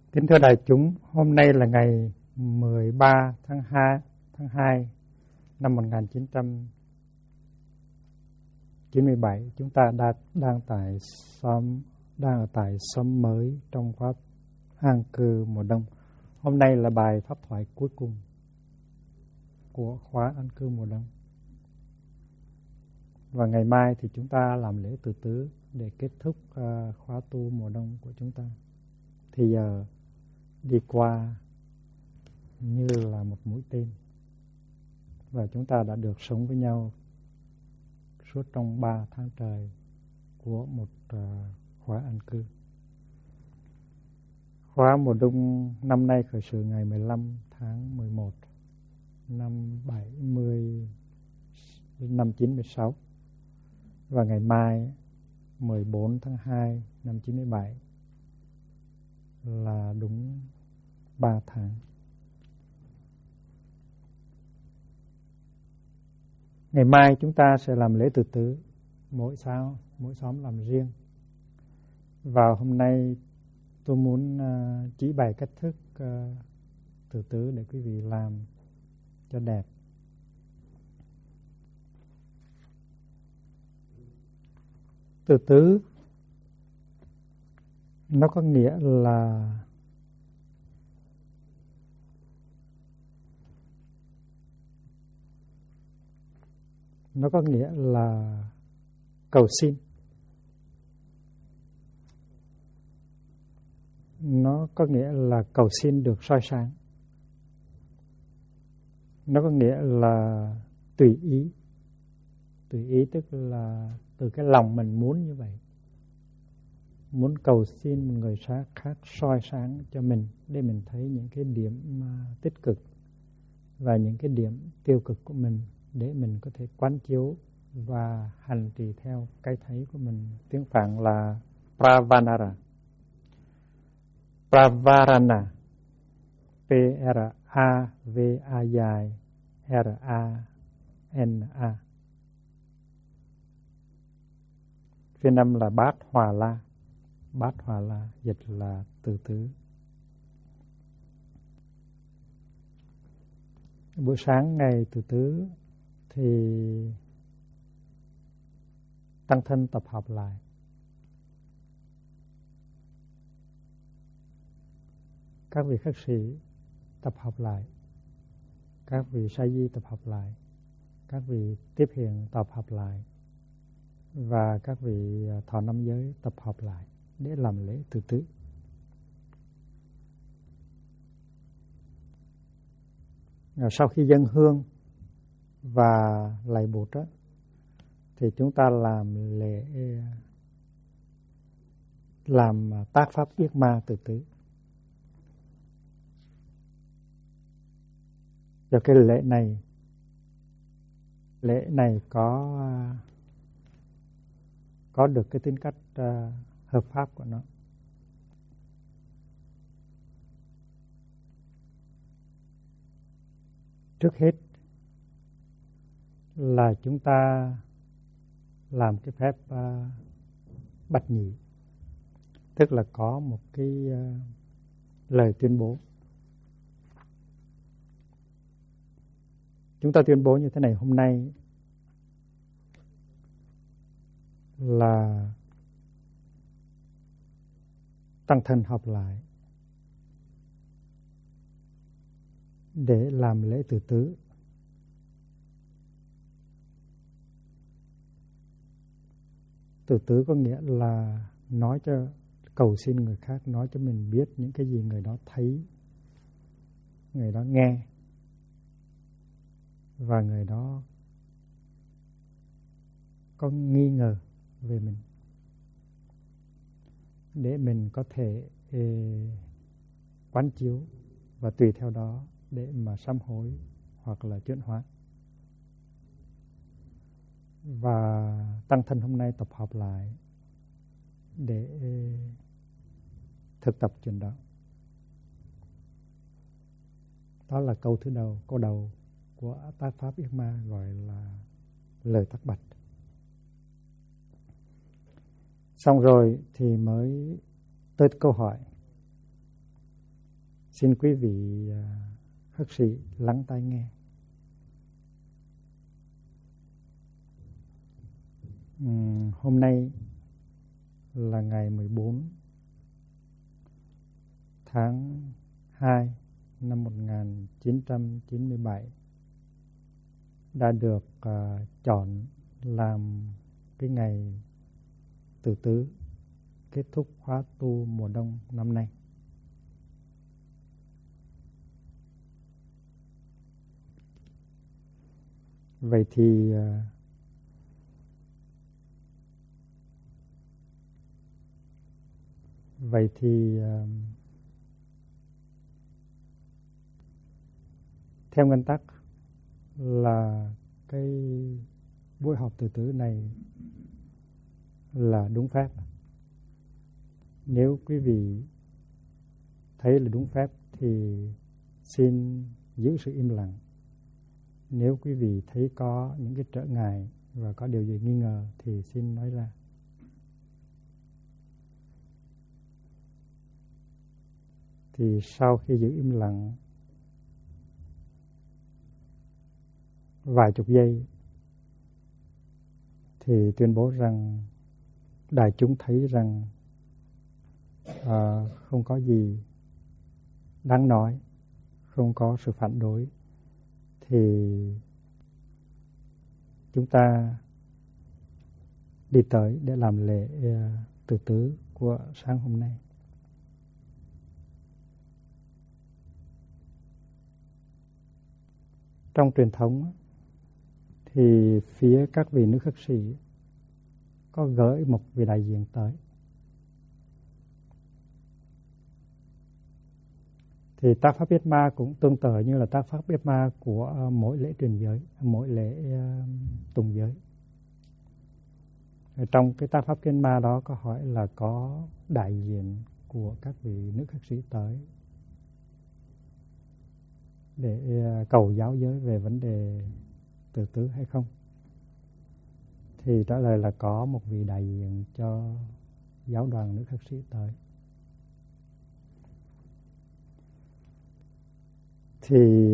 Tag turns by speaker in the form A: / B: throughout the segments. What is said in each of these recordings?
A: Kính thưa đại chúng, hôm nay là ngày 13 tháng 2 năm 1997. Chúng ta đang ở tại xóm mới trong khóa an cư mùa đông. Hôm nay là bài pháp thoại cuối cùng của khóa an cư mùa đông. Và ngày mai thì chúng ta làm lễ từ tứ để kết thúc khóa tu mùa đông của chúng ta. Thì giờ đi qua như là một mũi tên, và chúng ta đã được sống với nhau suốt trong 3 tháng trời của một khóa an cư. Khóa mùa đông năm nay khởi sự ngày 15 tháng 11 năm 1996, và ngày mai 14 tháng 2 năm 97 là đúng 3 tháng. Ngày mai chúng ta sẽ làm lễ từ tứ, mỗi xóm làm riêng. Và hôm nay tôi muốn chỉ bày cách thức từ tứ để quý vị làm cho đẹp. Từ tứ nó có nghĩa là cầu xin. Nó có nghĩa là cầu xin được soi sáng. Nó có nghĩa là tùy ý. Tùy ý tức là từ cái lòng mình muốn như vậy. Muốn cầu xin một người khác soi sáng cho mình để mình thấy những cái điểm tích cực và những cái điểm tiêu cực của mình, để mình có thể quán chiếu và hành trì theo cái thấy của mình. Tiếng Phạn là Pravarana. Pravarana, P-R-A-V-A-Y-R-A-N-A. Phiên âm là Bát Hòa La. Bát Hòa La dịch là từ tứ. Buổi sáng ngày từ tứ thì tăng thân tập hợp lại. Các vị khất sĩ tập hợp lại. Các vị sa di tập hợp lại. Các vị tiếp hiện tập hợp lại. Và các vị thọ năm giới tập hợp lại để làm lễ từ tứ. Sau khi dâng hương và lạy Bụt đó, thì chúng ta làm tác pháp yết ma từ tứ. Cho cái lễ này có được cái tính cách hợp pháp của nó. Trước hết là chúng ta làm cái phép bạch nhị, tức là có một cái lời tuyên bố. Chúng ta tuyên bố như thế này: hôm nay là tăng thân họp lại để làm lễ từ tứ. Từ tứ có nghĩa là nói cho, cầu xin người khác nói cho mình biết những cái gì người đó thấy, người đó nghe, và người đó có nghi ngờ về mình, để mình có thể quán chiếu và tùy theo đó để mà sám hối hoặc là chuyển hóa. Và tăng thân hôm nay tập hợp lại để thực tập chuyện đó. Đó là câu đầu của tác pháp yết ma, gọi là lời tắc bạch. Xong rồi thì mới tới câu hỏi. xin quý vị khất sĩ lắng tai nghe. Hôm nay là ngày 14 tháng 2 năm 1997, đã được chọn làm cái ngày Tự Tứ kết thúc khóa tu mùa đông năm nay. Vậy thì theo nguyên tắc là cái buổi họp Tự Tứ này là đúng phép. Nếu quý vị thấy là đúng phép thì xin giữ sự im lặng. Nếu quý vị thấy có những cái trở ngại và có điều gì nghi ngờ thì xin nói ra. Thì sau khi giữ im lặng vài chục giây thì tuyên bố rằng đại chúng thấy rằng không có gì đáng nói, không có sự phản đối, thì chúng ta đi tới để làm lễ Tự Tứ của sáng hôm nay. Trong truyền thống thì phía các vị nữ khất sĩ có gửi một vị đại diện tới. Thì tác pháp Biết Ma cũng tương tự như là tác pháp Biết Ma của mỗi lễ truyền giới, mỗi lễ tùng giới. Trong cái tác pháp Biết Ma đó có hỏi là có đại diện của các vị nữ khất sĩ tới để cầu giáo giới về vấn đề Tự Tứ hay không? Thì trả lời là có một vị đại diện cho giáo đoàn nữ khất sĩ tới. Thì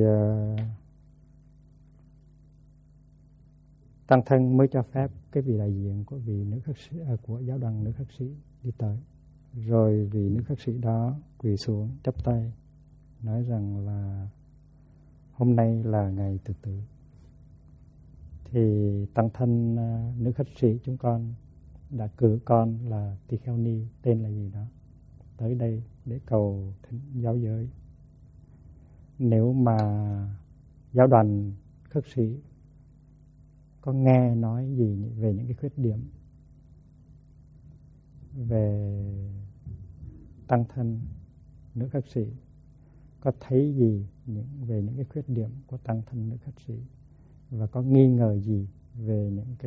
A: tăng thân mới cho phép cái vị đại diện của vị nữ khất sĩ, của giáo đoàn nữ khất sĩ đi tới. Rồi vị nữ khất sĩ đó quỳ xuống chắp tay nói rằng là hôm nay là ngày Tự Tử. Thì tăng thân nữ khất sĩ chúng con đã cử con là Tỳ Kheo Ni, tên là gì đó, tới đây để cầu thỉnh giáo giới. Nếu mà giáo đoàn khất sĩ có nghe nói gì về những cái khuyết điểm về tăng thân nữ khất sĩ, có thấy gì về những cái khuyết điểm của tăng thân nữ khất sĩ, và có nghi ngờ gì về những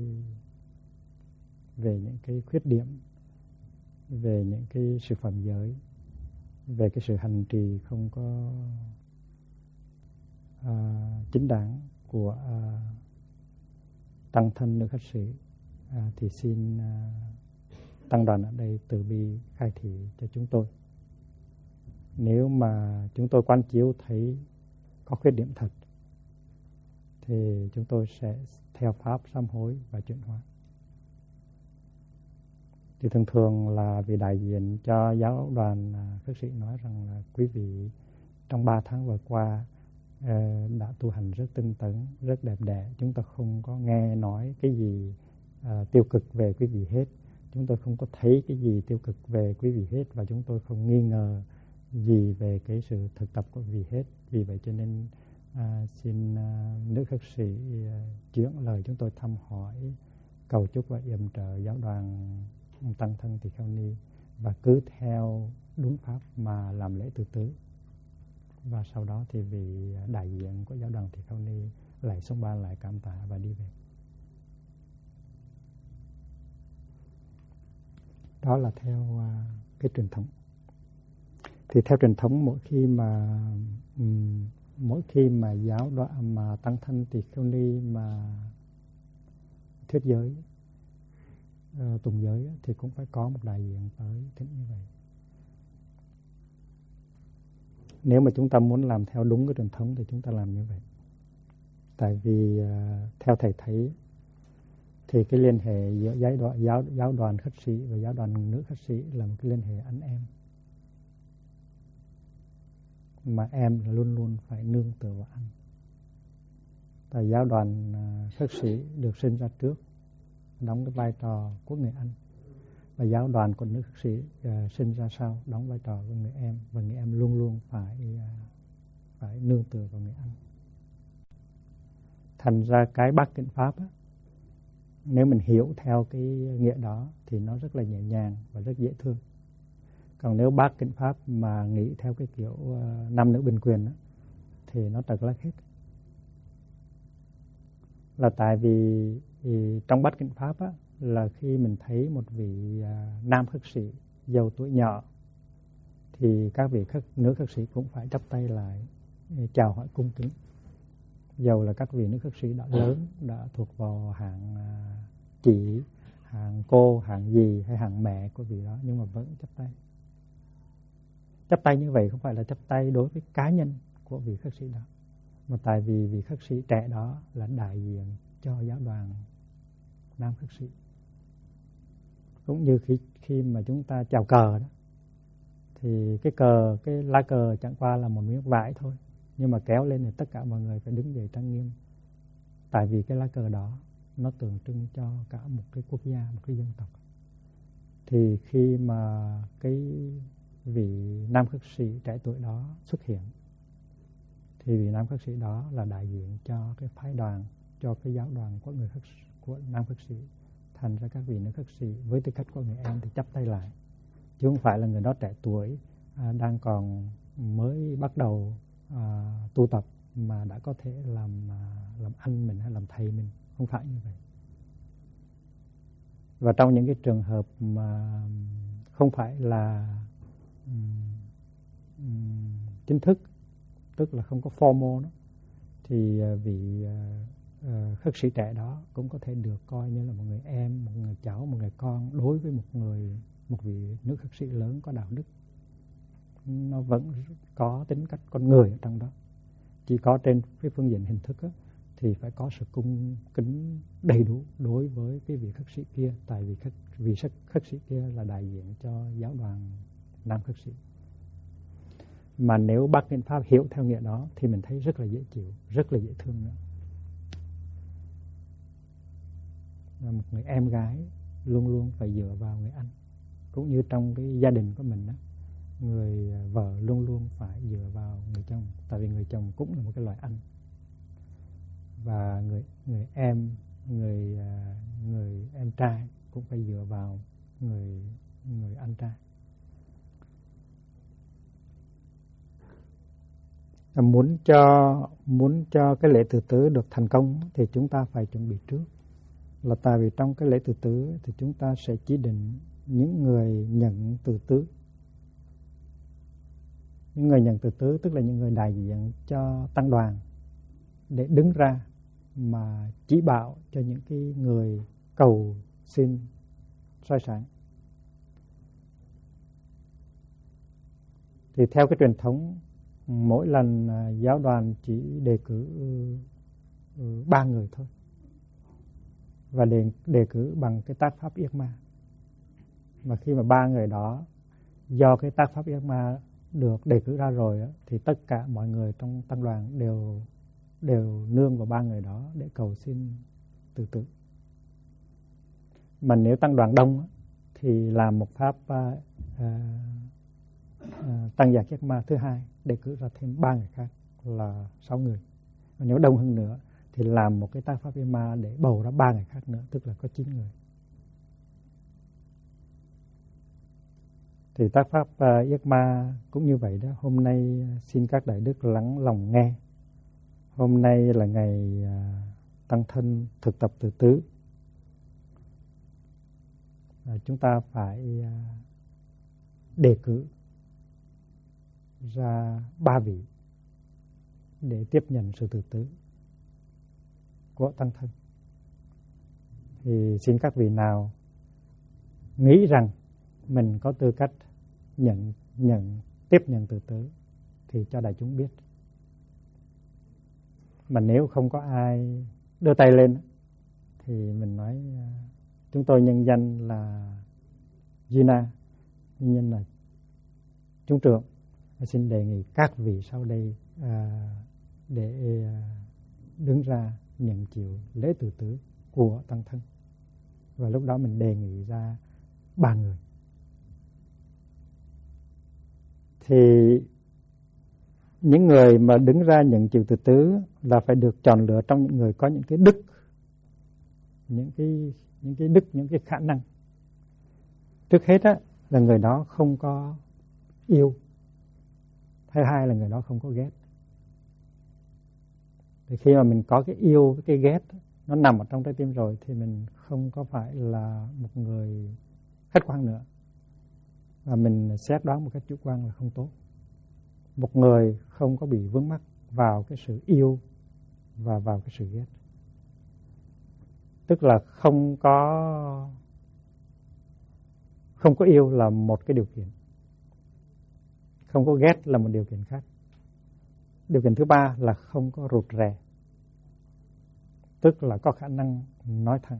A: cái khuyết điểm, về những cái sự phạm giới, về cái sự hành trì không có chính đáng của tăng thân nữ khất sĩ, thì xin tăng đoàn ở đây từ bi khai thị cho chúng tôi. Nếu mà chúng tôi quán chiếu thấy có khuyết điểm thật thì chúng tôi sẽ theo pháp sám hối và chuyển hóa. Thì thường thường là vị đại diện cho giáo đoàn khất sĩ nói rằng là quý vị trong 3 tháng vừa qua đã tu hành rất tinh tấn, rất đẹp đẽ. Chúng ta không có nghe nói cái gì tiêu cực về quý vị hết. Chúng tôi không có thấy cái gì tiêu cực về quý vị hết, và chúng tôi không nghi ngờ gì về cái sự thực tập của quý vị hết. Vì vậy cho nên xin nữ khất sĩ chuyển lời chúng tôi thăm hỏi, cầu chúc và yểm trợ giáo đoàn tăng thân Tỳ Kheo Ni, và cứ theo đúng pháp mà làm lễ Tự Tứ. Và sau đó thì vị đại diện của giáo đoàn Tỳ Kheo Ni lại xông ba lại cảm tạ và đi về. Đó là theo cái truyền thống. Thì theo truyền thống, mỗi khi mà giáo đoàn mà tăng thân Tỳ Kheo Ni mà thuyết giới, tùng giới, thì cũng phải có một đại diện tới thỉnh như vậy. nếu mà chúng ta muốn làm theo đúng cái truyền thống thì chúng ta làm như vậy. Tại vì theo thầy thấy thì cái liên hệ giữa giáo đoàn khất sĩ và giáo đoàn nữ khất sĩ là một cái liên hệ anh em, mà em luôn luôn phải nương tựa vào anh. Tại giáo đoàn khất sĩ được sinh ra trước, đóng cái vai trò của người anh, và giáo đoàn của nữ khất sĩ sinh ra sau, đóng vai trò của người em, và người em luôn luôn phải nương tựa vào người anh. Thành ra cái bát kinh pháp á, nếu mình hiểu theo cái nghĩa đó thì nó rất là nhẹ nhàng và rất dễ thương. Còn nếu bát kinh pháp mà nghĩ theo cái kiểu nam nữ bình quyền á, thì nó trật lắc hết. Là tại vì trong bát kinh pháp á, là khi mình thấy một vị nam khất sĩ giàu tuổi nhỏ thì các vị nữ khất sĩ cũng phải chắp tay lại chào hỏi cung kính. Dầu là các vị nữ khất sĩ đã lớn, đã thuộc vào hạng chị, hạng cô, hạng dì hay hạng mẹ của vị đó, nhưng mà vẫn chắp tay. Chắp tay như vậy không phải là chắp tay đối với cá nhân của vị khất sĩ đó, mà tại vì vị khất sĩ trẻ đó là đại diện cho giáo đoàn nam khất sĩ. Cũng như khi mà chúng ta chào cờ đó, thì cái lá cờ chẳng qua là một miếng vải thôi, nhưng mà kéo lên thì tất cả mọi người phải đứng dậy trang nghiêm. Tại vì cái lá cờ đó nó tượng trưng cho cả một cái quốc gia, một cái dân tộc. Thì khi mà cái vị nam khất sĩ trẻ tuổi đó xuất hiện, thì vị nam khất sĩ đó là đại diện cho cái phái đoàn, cho cái giáo đoàn của nam khất sĩ. Thành ra các vị nữ khất sĩ với tư cách của người em thì chắp tay lại, chứ không phải là người đó trẻ tuổi đang còn mới bắt đầu tu tập mà đã có thể làm anh mình hay làm thầy mình. Không phải như vậy. Và trong những cái trường hợp mà không phải là chính thức, tức là không có formal đó, thì vị khất sĩ trẻ đó cũng có thể được coi như là một người em, một người cháu, một người con đối với một vị nữ khất sĩ lớn có đạo đức. Nó vẫn có tính cách con người ở trong đó. Chỉ có trên cái phương diện hình thức á, thì phải có sự cung kính đầy đủ đối với cái vị khất sĩ kia. Tại vì vị khất sĩ kia là đại diện cho giáo đoàn nam khất sĩ. Mà nếu bác Kinh Pháp hiểu theo nghĩa đó thì mình thấy rất là dễ chịu, rất là dễ thương nữa. Và một người em gái luôn luôn phải dựa vào người anh. Cũng như trong cái gia đình của mình đó, người vợ luôn luôn phải dựa vào người chồng. Tại vì người chồng cũng là một cái loại anh. Và người em trai cũng phải dựa vào người anh trai. Muốn cho cái lễ từ tứ được thành công thì chúng ta phải chuẩn bị trước. Là tại vì trong cái lễ từ tứ thì chúng ta sẽ chỉ định những người nhận từ tứ. Những người nhận từ tứ tức là những người đại diện cho tăng đoàn để đứng ra mà chỉ bảo cho những cái người cầu xin soi sáng. Thì theo cái truyền thống, mỗi lần giáo đoàn chỉ đề cử 3 người thôi, và đề cử bằng cái tác pháp yết ma. Mà khi mà 3 người đó do cái tác pháp yết ma được đề cử ra rồi đó, thì tất cả mọi người trong tăng đoàn đều nương vào 3 người đó để cầu xin từ tứ. Mà nếu tăng đoàn đông thì làm một pháp tăng giả yết ma thứ hai, đề cử ra thêm 3 người khác là 6 người. Và nếu đông hơn nữa thì làm một cái tác pháp yết ma để bầu ra 3 người khác nữa, tức là có 9 người. Thì tác pháp yết ma cũng như vậy đó. Hôm nay xin các đại đức lắng lòng nghe. Hôm nay là ngày tăng thân thực tập từ tứ. Chúng ta phải đề cử ra 3 vị để tiếp nhận sự từ tứ của tăng thân. Thì xin các vị nào nghĩ rằng mình có tư cách tiếp nhận từ tứ thì cho đại chúng biết. Mà nếu không có ai đưa tay lên thì mình nói chúng tôi nhân danh là Gina, nhân danh là chúng trưởng, xin đề nghị các vị sau đây để đứng ra nhận chịu lễ tự tử của tăng thân. Và lúc đó mình đề nghị ra 3 người. Thì những người mà đứng ra nhận chịu tự tử là phải được chọn lựa trong những người có những cái đức, những cái đức, những cái khả năng. Trước hết á, là người đó không có yêu. Thứ hai là người đó không có ghét. Thì khi mà mình có cái yêu, cái ghét nó nằm ở trong trái tim rồi thì mình không có phải là một người khách quan nữa, và mình xét đoán một cách chủ quan là không tốt. Một người không có bị vướng mắc vào cái sự yêu và vào cái sự ghét. Tức là không có yêu là một cái điều kiện, không có ghét là một điều kiện khác. Điều kiện thứ ba là không có rụt rè, tức là có khả năng nói thẳng.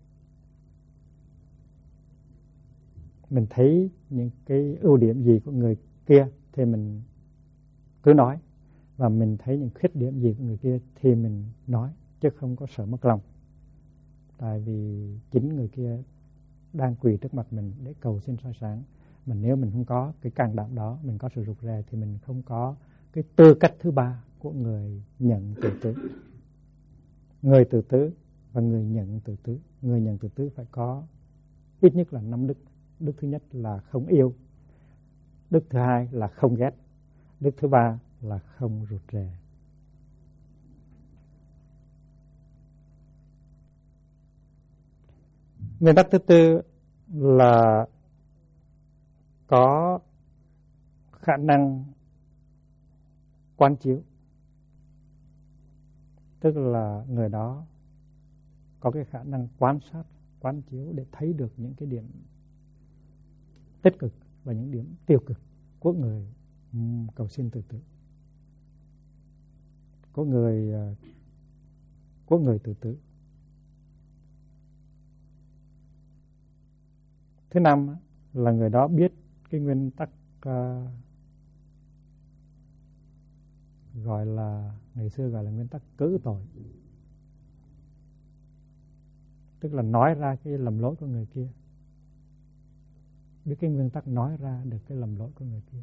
A: Mình thấy những cái ưu điểm gì của người kia thì mình cứ nói, và mình thấy những khuyết điểm gì của người kia thì mình nói, chứ không có sợ mất lòng. Tại vì chính người kia đang quỳ trước mặt mình để cầu xin soi sáng. Mà nếu mình không có cái can đảm đó, mình có sự rụt rè thì mình không có cái tư cách thứ ba của người nhận tự tử. Người tự tử và người nhận tự tử. Người nhận tự tử phải có ít nhất là 5 đức. Đức thứ nhất là không yêu. Đức thứ hai là không ghét. Đức thứ ba là không rụt rè. Nguyên tắc thứ tư là có khả năng quán chiếu. Tức là người đó có cái khả năng quan sát, quán chiếu để thấy được những cái điểm tích cực và những điểm tiêu cực của người cầu xin tự tử, của người tự tử. Thứ năm là người đó biết cái nguyên tắc gọi là, ngày xưa gọi là nguyên tắc cử tội. Tức là nói ra cái lầm lỗi của người kia. Biết cái nguyên tắc nói ra được cái lầm lỗi của người kia.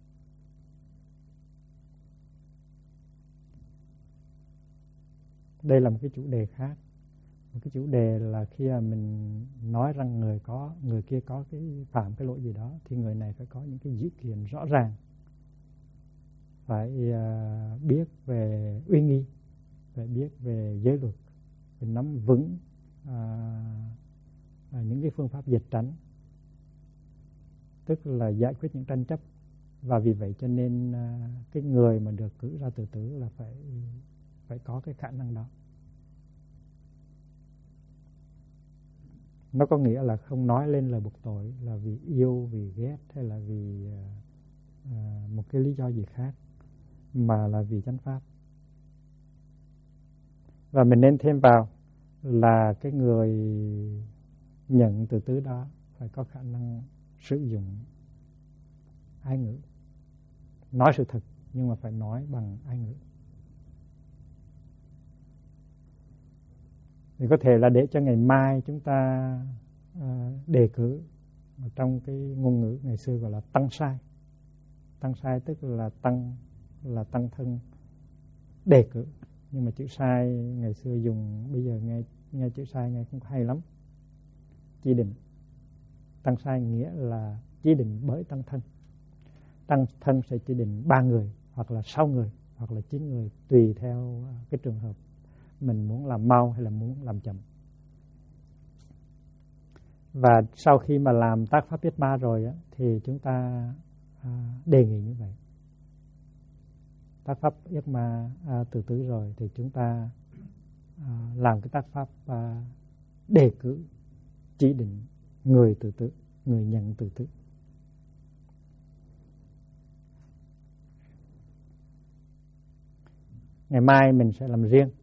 A: Đây là một cái chủ đề khác. Một cái chủ đề là khi mình nói rằng người kia có cái phạm cái lỗi gì đó thì người này phải có những cái dữ kiện rõ ràng, phải biết về uy nghi, phải biết về giới luật, phải nắm vững những cái phương pháp diệt tránh, tức là giải quyết những tranh chấp. Và vì vậy cho nên cái người mà được cử ra tự tử là phải có cái khả năng đó. Nó có nghĩa là không nói lên lời buộc tội là vì yêu, vì ghét hay là vì một cái lý do gì khác, mà là vì chánh pháp. Và mình nên thêm vào là cái người nhận tự tử đó phải có khả năng sử dụng ái ngữ, nói sự thật nhưng mà phải nói bằng ái ngữ. Thì có thể là để cho ngày mai chúng ta đề cử trong cái ngôn ngữ ngày xưa gọi là tăng sai. Tăng sai tức là tăng thân đề cử, nhưng mà chữ sai ngày xưa dùng, bây giờ nghe chữ sai nghe không hay lắm. Chỉ định. Tăng sai nghĩa là chỉ định bởi tăng thân. Tăng thân sẽ chỉ định 3 người hoặc là 6 người hoặc là 9 người, tùy theo cái trường hợp mình muốn làm mau hay là muốn làm chậm. Và sau khi mà làm tác pháp Yết Ma rồi thì chúng ta đề nghị như vậy. Tác pháp Yết Ma tự tử rồi thì chúng ta làm cái tác pháp đề cử chỉ định người tự tử, người nhận tự tử. Ngày mai mình sẽ làm riêng.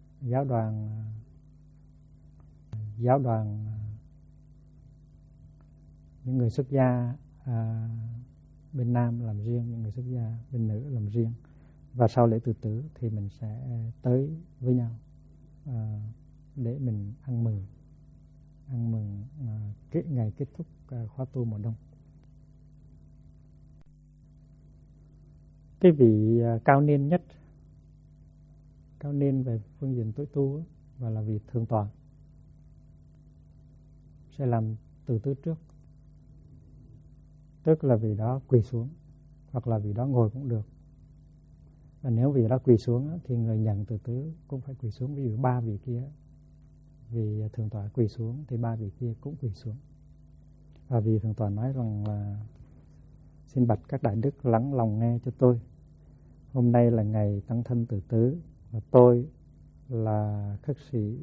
A: Giáo đoàn những người xuất gia bên Nam làm riêng, những người xuất gia bên nữ làm riêng. Và sau lễ tự tử thì mình sẽ tới với nhau để mình ăn mừng ngày kết thúc khóa tu mùa đông. Cái vị cao niên nhất, cao niên về phương diện tối tu và là vị thượng tọa sẽ làm từ tứ trước. Tức là vị đó quỳ xuống, hoặc là vị đó ngồi cũng được. Và nếu vị đó quỳ xuống thì người nhận từ tứ cũng phải quỳ xuống. Ví dụ 3 vị kia, vị thượng tọa quỳ xuống thì 3 vị kia cũng quỳ xuống. Và vị thượng tọa nói rằng là: xin bạch các đại đức lắng lòng nghe cho tôi. Hôm nay là ngày tăng thân từ tứ và tôi là khất sĩ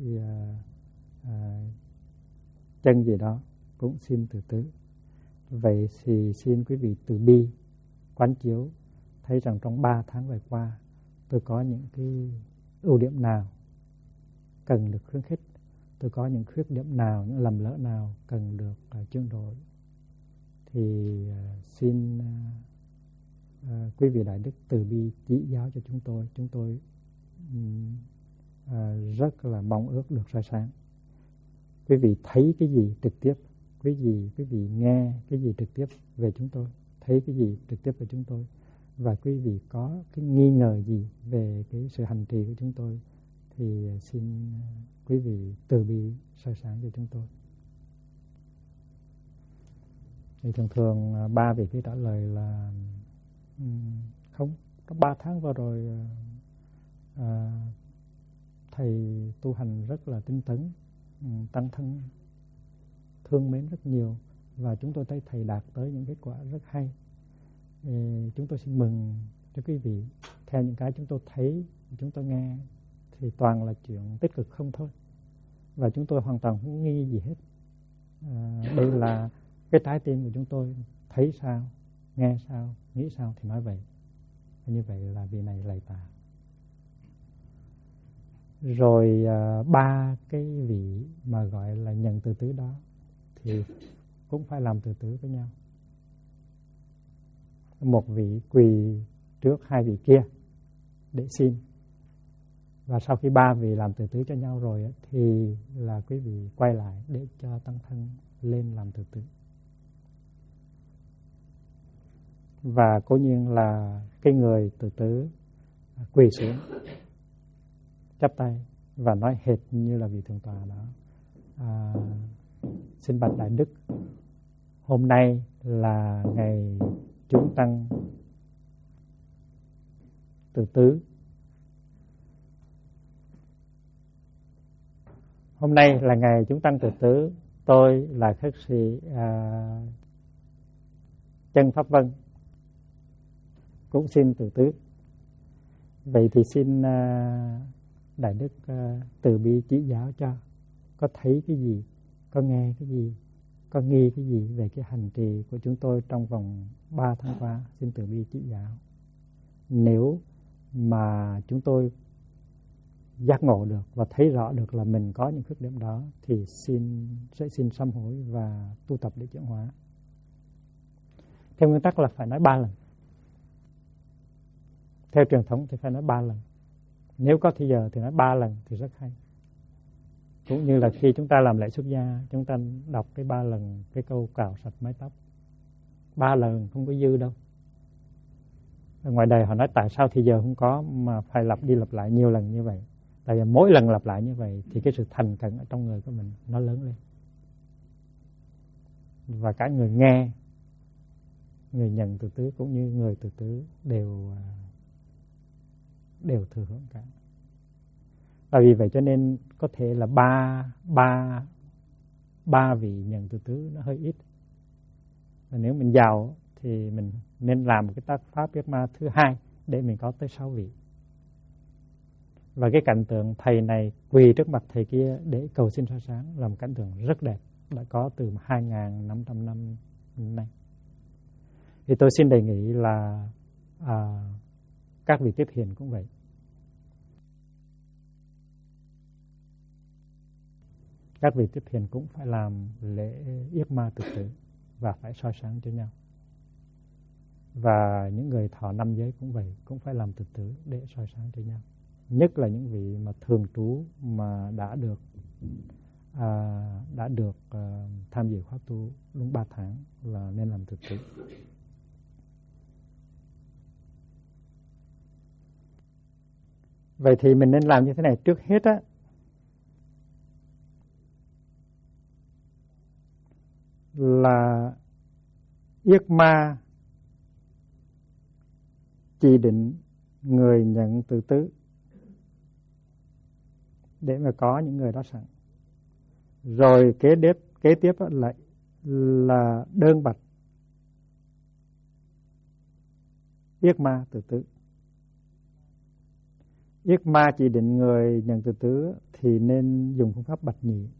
A: chân gì đó cũng xin từ tứ. Vậy thì xin quý vị từ bi quán chiếu thấy rằng trong 3 tháng vừa qua tôi có những cái ưu điểm nào cần được khuyến khích, tôi có những khuyết điểm nào, những lầm lỡ nào cần được chuyển đổi, thì xin quý vị đại đức từ bi chỉ giáo cho chúng tôi. Chúng tôi rất là mong ước được soi sáng. Quý vị thấy cái gì trực tiếp, quý vị nghe cái gì trực tiếp về chúng tôi, thấy cái gì trực tiếp về chúng tôi, và quý vị có cái nghi ngờ gì về cái sự hành trì của chúng tôi thì xin quý vị từ bi soi sáng cho chúng tôi. Thì thường 3 vị kia trả lời là không, trong 3 tháng vừa rồi thầy tu hành rất là tinh tấn, tăng thân thương mến rất nhiều, và chúng tôi thấy thầy đạt tới những kết quả rất hay. Chúng tôi xin mừng cho quý vị. Theo những cái chúng tôi thấy, chúng tôi nghe thì toàn là chuyện tích cực không thôi, và chúng tôi hoàn toàn không nghi gì hết. Đây là cái trái tim của chúng tôi, thấy sao, nghe sao, nghĩ sao thì nói vậy. Như vậy là vị này lạy tạ. Rồi 3 cái vị mà gọi là nhận từ tứ đó thì cũng phải làm từ tứ với nhau. Một vị quỳ trước 2 vị kia để xin, và sau khi 3 vị làm từ tứ cho nhau rồi thì là quý vị quay lại để cho tăng thân lên làm từ tứ. Và cố nhiên là cái người từ tứ quỳ xuống chắp tay và nói hệt như là vị thượng tọa đó: xin bạch đại đức, hôm nay là ngày chúng tăng từ tứ. Hôm nay là ngày chúng tăng từ tứ. Tôi là khất sĩ chân Pháp Vân cũng xin từ tứ. Vậy thì xin đại đức từ bi chỉ giáo cho, có thấy cái gì, có nghe cái gì, có nghi cái gì về cái hành trì của chúng tôi trong vòng 3 tháng qua. Xin từ bi chỉ giáo. Nếu mà chúng tôi giác ngộ được và thấy rõ được là mình có những khuyết điểm đó thì sẽ xin sám hối và tu tập để chuyển hóa. Theo nguyên tắc là phải nói 3 lần. Theo truyền thống thì phải nói 3 lần. Nếu có thì giờ thì nói 3 lần thì rất hay. Cũng như là khi chúng ta làm lễ xuất gia, chúng ta đọc cái 3 lần cái câu cạo sạch mái tóc. 3 lần không có dư đâu. Ở ngoài đời họ nói tại sao thì giờ không có mà phải lặp đi lặp lại nhiều lần như vậy. Tại vì mỗi lần lặp lại như vậy thì cái sự thành cận ở trong người của mình nó lớn lên. Và cả người nghe, người nhận từ tứ cũng như người từ tứ đều thừa hưởng cả. Và vì vậy cho nên có thể là ba vị nhận từ tứ nó hơi ít. Và nếu mình giàu thì mình nên làm một cái tác pháp Yết Ma thứ 2 để mình có tới 6 vị. Và cái cảnh tượng thầy này quỳ trước mặt thầy kia để cầu xin soi sáng là một cảnh tượng rất đẹp, đã có từ 2.500 năm nay. Thì tôi xin đề nghị là các vị tiếp hiền cũng vậy. Các vị tiếp hiền cũng phải làm lễ yết ma tự tử và phải soi sáng cho nhau. Và những người thọ 5 giới cũng vậy, cũng phải làm tự tử để soi sáng cho nhau. Nhất là những vị mà thường trú mà đã được tham dự khóa tu đúng 3 tháng là nên làm tự tử. Vậy thì mình nên làm như thế này. Trước hết á, là yết ma chỉ định người nhận tự tử để mà có những người đó sẵn. Rồi kế tiếp là đơn bạch yết ma tự tử. Yết ma chỉ định người nhận tự tử thì nên dùng phương pháp bạch nhị.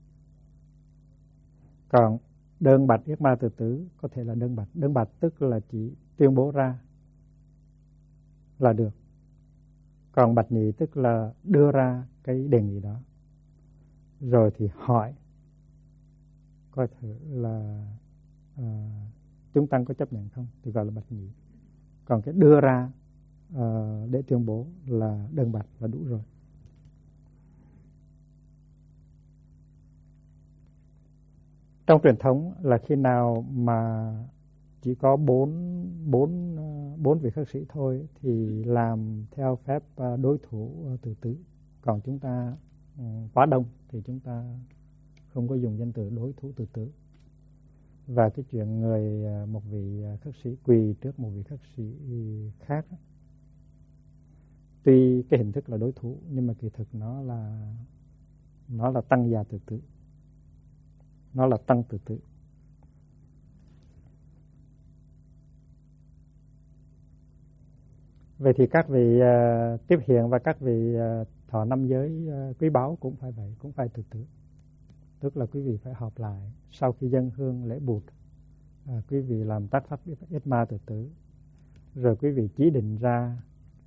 A: Còn đơn bạch yết ma tự tử có thể là đơn bạch. Đơn bạch tức là chỉ tuyên bố ra là được. Còn bạch nhị tức là đưa ra cái đề nghị đó. Rồi thì hỏi coi thử là chúng tăng có chấp nhận không, thì gọi là bạch nhị. Còn cái đưa ra để tuyên bố là đơn bạch là đủ rồi. Trong truyền thống là khi nào mà chỉ có bốn vị khất sĩ thôi thì làm theo phép đối thủ tự tử. Còn chúng ta quá đông thì chúng ta không có dùng danh từ đối thủ tự tử. Và cái chuyện một vị khất sĩ quỳ trước một vị khất sĩ khác, tuy cái hình thức là đối thủ nhưng mà kỳ thực nó là tăng già tự tử. Nó là tăng tự tử. Vậy thì các vị tiếp hiện và các vị thọ 5 giới quý báu cũng phải vậy, cũng phải tự tử. Tức là quý vị phải họp lại sau khi dâng hương lễ bụt, quý vị làm tác pháp yết ma tự tử, rồi quý vị chỉ định ra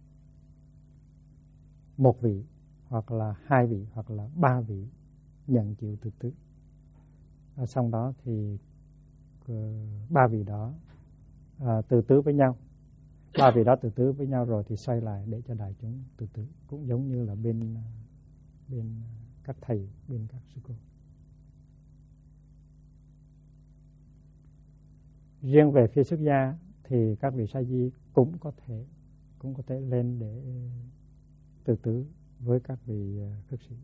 A: một vị hoặc là 2 vị hoặc là 3 vị nhận chịu tự tử. Xong đó thì 3 vị đó tự tử với nhau. 3 vị đó tự tử với nhau rồi thì xoay lại để cho đại chúng tự tử. Cũng giống như là bên các thầy, bên các sư cô. Riêng về phía xuất gia thì các vị sa di cũng có thể lên để tự tử với các vị khất sĩ.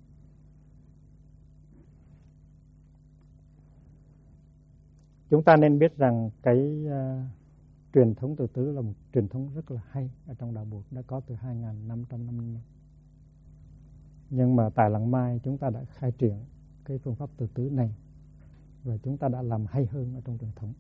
A: Chúng ta nên biết rằng cái truyền thống tự tử là một truyền thống rất là hay ở trong đạo Bụt, đã có từ 2.500 năm nay. Nhưng mà tại Lăng Mai chúng ta đã khai triển cái phương pháp tự tử này và chúng ta đã làm hay hơn ở trong truyền thống.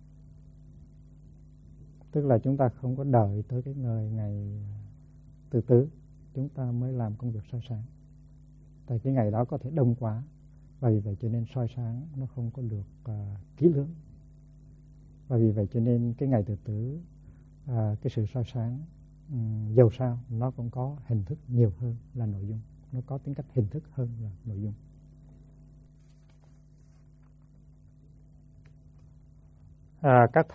A: Tức là chúng ta không có đợi tới cái ngày tự tử chúng ta mới làm công việc soi sáng. Tại cái ngày đó có thể đông quá, và vì vậy cho nên soi sáng nó không có được kỹ lưỡng. Và vì vậy cho nên cái ngày tự tử, cái sự soi sáng dầu sao nó cũng có hình thức nhiều hơn là nội dung. Nó có tính cách hình thức hơn là nội dung. Các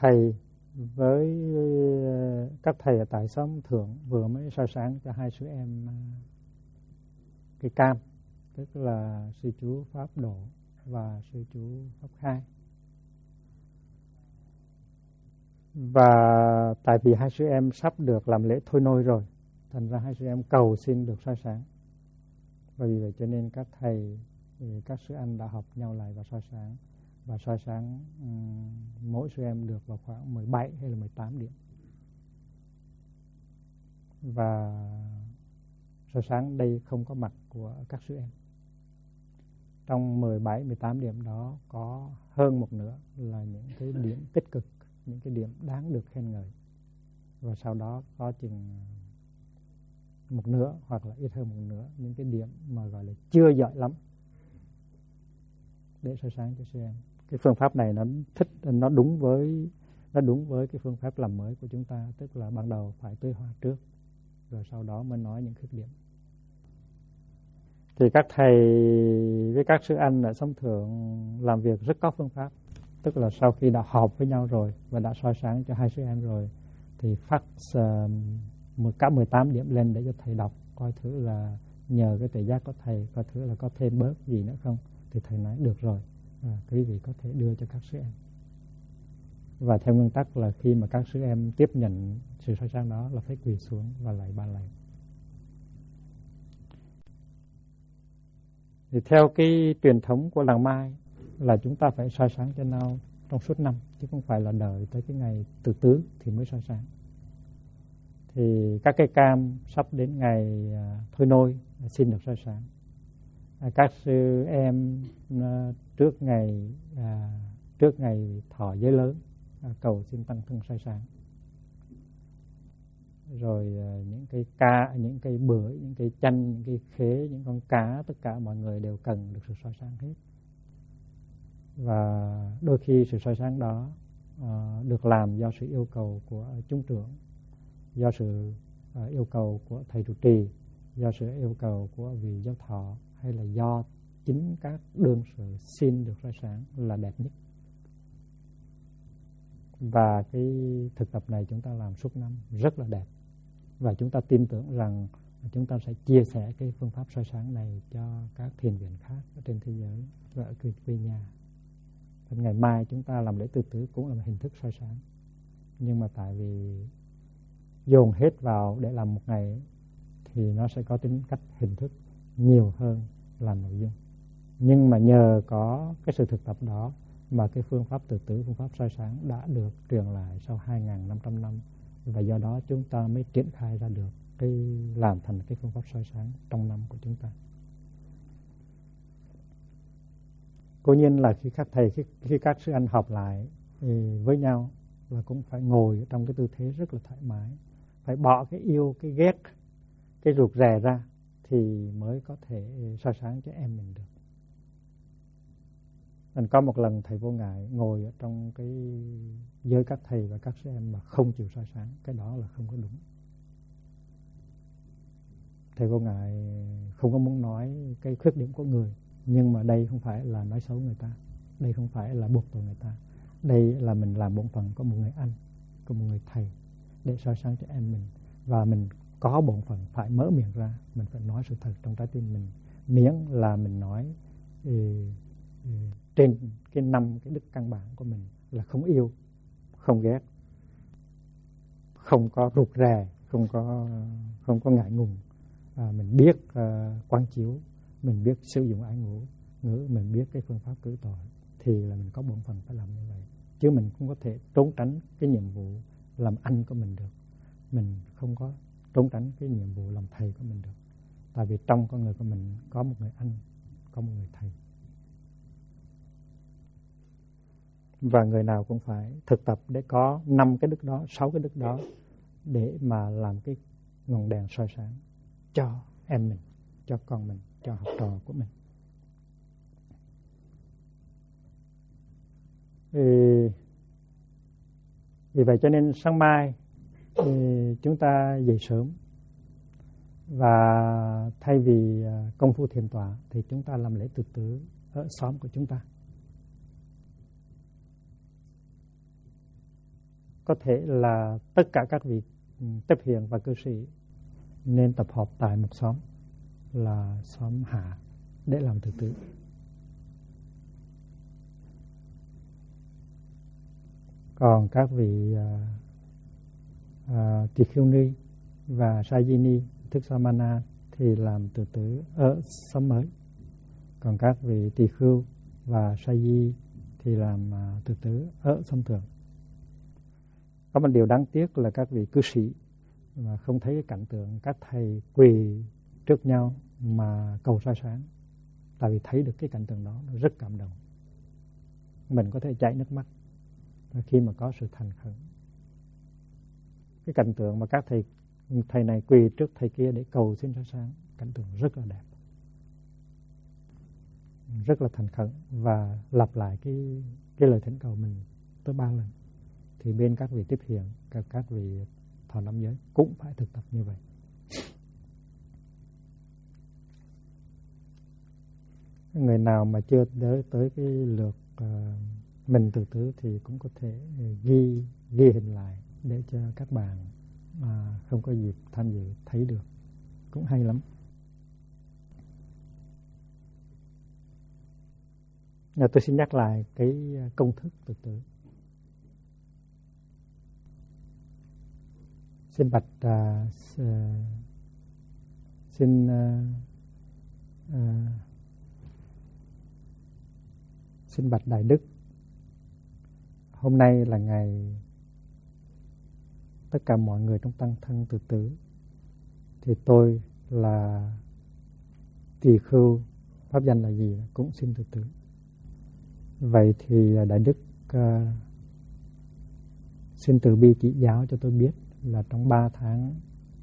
A: thầy ở tại xóm Thượng vừa mới soi sáng cho 2 sư em cái cam, tức là sư chú Pháp Độ và sư chú Pháp Khai. Và tại vì 2 sư em sắp được làm lễ thôi nôi rồi, thành ra 2 sư em cầu xin được soi sáng. Và vì vậy cho nên các thầy, các sư anh đã họp nhau lại và soi sáng. Và soi sáng mỗi sư em được vào khoảng 17 hay là 18 điểm. Và soi sáng đây không có mặt của các sư em. Trong 17-18 điểm đó có hơn một nửa là những cái điểm tích cực, những cái điểm đáng được khen ngợi. Và sau đó có chừng một nửa hoặc là ít hơn một nửa những cái điểm mà gọi là chưa giỏi lắm để soi sáng cho sư em. Cái phương pháp này nó đúng với cái phương pháp làm mới của chúng ta, tức là ban đầu phải tưới hoa trước rồi sau đó mới nói những khuyết điểm. Thì các thầy với các sư anh ở sống thượng làm việc rất có phương pháp. Tức là sau khi đã họp với nhau rồi và đã soi sáng cho hai sư em rồi thì phát cả 18 điểm lên để cho thầy đọc, coi thử là nhờ cái tuệ giác của thầy, coi thử là có thêm bớt gì nữa không. Thì thầy nói được rồi, quý vị có thể đưa cho các sư em. Và theo nguyên tắc là khi mà các sư em tiếp nhận sự soi sáng đó là phải quỳ xuống và lạy 3 lạy. Thì theo cái truyền thống của làng Mai là chúng ta phải soi sáng cho nhau trong suốt năm, chứ không phải là đợi tới cái ngày tự tứ thì mới soi sáng. Thì các cây cam sắp đến ngày thôi nôi xin được soi sáng. Các sư em trước ngày thọ giới lớn cầu xin tăng thân soi sáng. Rồi những cây những cây bưởi, những cây chanh, những cây khế, những con cá, tất cả mọi người đều cần được sự soi sáng hết. Và đôi khi sự soi sáng đó được làm do sự yêu cầu của chúng trưởng, do sự yêu cầu của thầy trụ trì, do sự yêu cầu của vị giáo thọ, hay là do chính các đương sự xin được soi sáng là đẹp nhất. Và cái thực tập này chúng ta làm suốt năm rất là đẹp. Và chúng ta tin tưởng rằng chúng ta sẽ chia sẻ cái phương pháp soi sáng này cho các thiền viện khác ở trên thế giới và ở quê nhà. Và ngày mai chúng ta làm lễ tự tử cũng là một hình thức soi sáng. Nhưng mà tại vì dồn hết vào để làm một ngày thì nó sẽ có tính cách hình thức nhiều hơn là nội dung. Nhưng mà nhờ có cái sự thực tập đó mà cái phương pháp tự tử, phương pháp soi sáng đã được truyền lại sau 2.500 năm. Và do đó chúng ta mới triển khai ra được làm thành cái phương pháp soi sáng trong năm của chúng ta. Cố nhiên là khi các sư anh họp lại với nhau là cũng phải ngồi trong cái tư thế rất là thoải mái, phải bỏ cái yêu, cái ghét, cái rụt rè ra thì mới có thể soi sáng cho em mình được. Mình có một lần thầy Vô Ngại ngồi ở trong cái giới các thầy và các sư em mà không chịu soi sáng, cái đó là không có đúng. Thầy Vô Ngại không có muốn nói cái khuyết điểm của người, nhưng mà đây không phải là nói xấu người ta, đây không phải là buộc tội người ta, đây là mình làm bổn phận của một người anh, của một người thầy để soi sáng cho em mình. Và mình có bổn phận phải mở miệng ra, mình phải nói sự thật trong trái tim mình, miễn là mình nói trên cái 5 cái đức căn bản của mình là không yêu, không ghét, không có rụt rè, không có ngại ngùng, mình biết quán chiếu, mình biết sử dụng ái ngữ, mình biết cái phương pháp cử tội, thì là mình có bổn phận phải làm như vậy. Chứ mình không có thể trốn tránh cái nhiệm vụ làm anh của mình được, mình không có trốn tránh cái nhiệm vụ làm thầy của mình được. Tại vì trong con người của mình có một người anh, có một người thầy. Và người nào cũng phải thực tập để có 5 cái đức đó, 6 cái đức đó để mà làm cái ngọn đèn soi sáng cho em mình, cho con mình, cho học trò của mình. Vì vậy cho nên sáng mai chúng ta dậy sớm và thay vì công phu thiền tọa thì chúng ta làm lễ tự tử ở xóm của chúng ta. Có thể là tất cả các vị tiếp hiền và cư sĩ nên tập hợp tại một xóm là xóm Hạ để làm tự tử. Còn các vị Tỳ Khưu Ni và Sa Di Ni, Thức Samana thì làm tự tử ở xóm mới. Còn các vị Tỳ Khưu và Sa Di thì làm tự tử ở xóm thượng. Có một điều đáng tiếc là các vị cư sĩ mà không thấy cái cảnh tượng các thầy quỳ trước nhau mà cầu soi sáng. Tại vì thấy được cái cảnh tượng đó nó rất cảm động. Mình có thể chảy nước mắt khi mà có sự thành khẩn. Cái cảnh tượng mà các thầy này quỳ trước thầy kia để cầu xin soi sáng, cảnh tượng rất là đẹp, rất là thành khẩn và lặp lại cái lời thỉnh cầu mình tới 3 lần. Thì bên các vị tiếp hiền, các vị thọ năm giới cũng phải thực tập như vậy. Người nào mà chưa tới cái lượt mình tự tứ thì cũng có thể ghi hình lại để cho các bạn mà không có dịp tham dự thấy được, cũng hay lắm. Tôi xin nhắc lại cái công thức tự tử. Xin bạch xin bạch Đại Đức, hôm nay là ngày tất cả mọi người trong tăng thân tự tử, thì tôi là tỳ khưu, pháp danh là gì cũng xin tự tử. Vậy thì Đại Đức xin từ bi chỉ giáo cho tôi biết là trong 3 tháng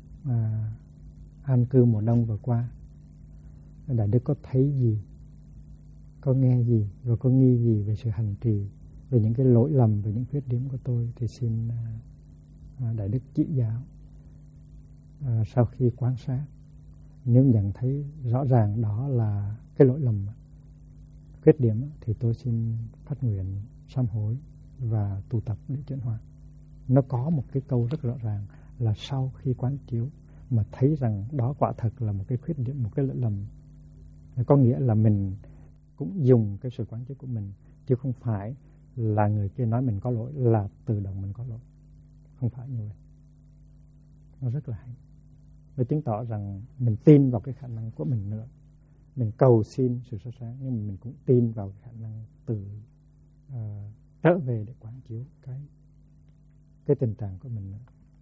A: an cư mùa đông vừa qua, Đại Đức có thấy gì, có nghe gì, rồi có nghi gì về sự hành trì, về những cái lỗi lầm, về những khuyết điểm của tôi, thì xin Đại Đức chỉ giáo. Sau khi quan sát, nếu nhận thấy rõ ràng đó là cái lỗi lầm, khuyết điểm, thì tôi xin phát nguyện sám hối và tu tập để chuyển hóa. Nó có một cái câu rất rõ ràng là sau khi quán chiếu mà thấy rằng đó quả thật là một cái khuyết điểm, một cái lỗi lầm, có nghĩa là mình cũng dùng cái sự quán chiếu của mình, chứ không phải là người kia nói mình có lỗi là tự động mình có lỗi. Không phải như vậy. Nó rất là hay. Nó chứng tỏ rằng mình tin vào cái khả năng của mình nữa. Mình cầu xin sự soi sáng, nhưng mà mình cũng tin vào cái khả năng từ trở về để quán chiếu cái tình trạng của mình nữa.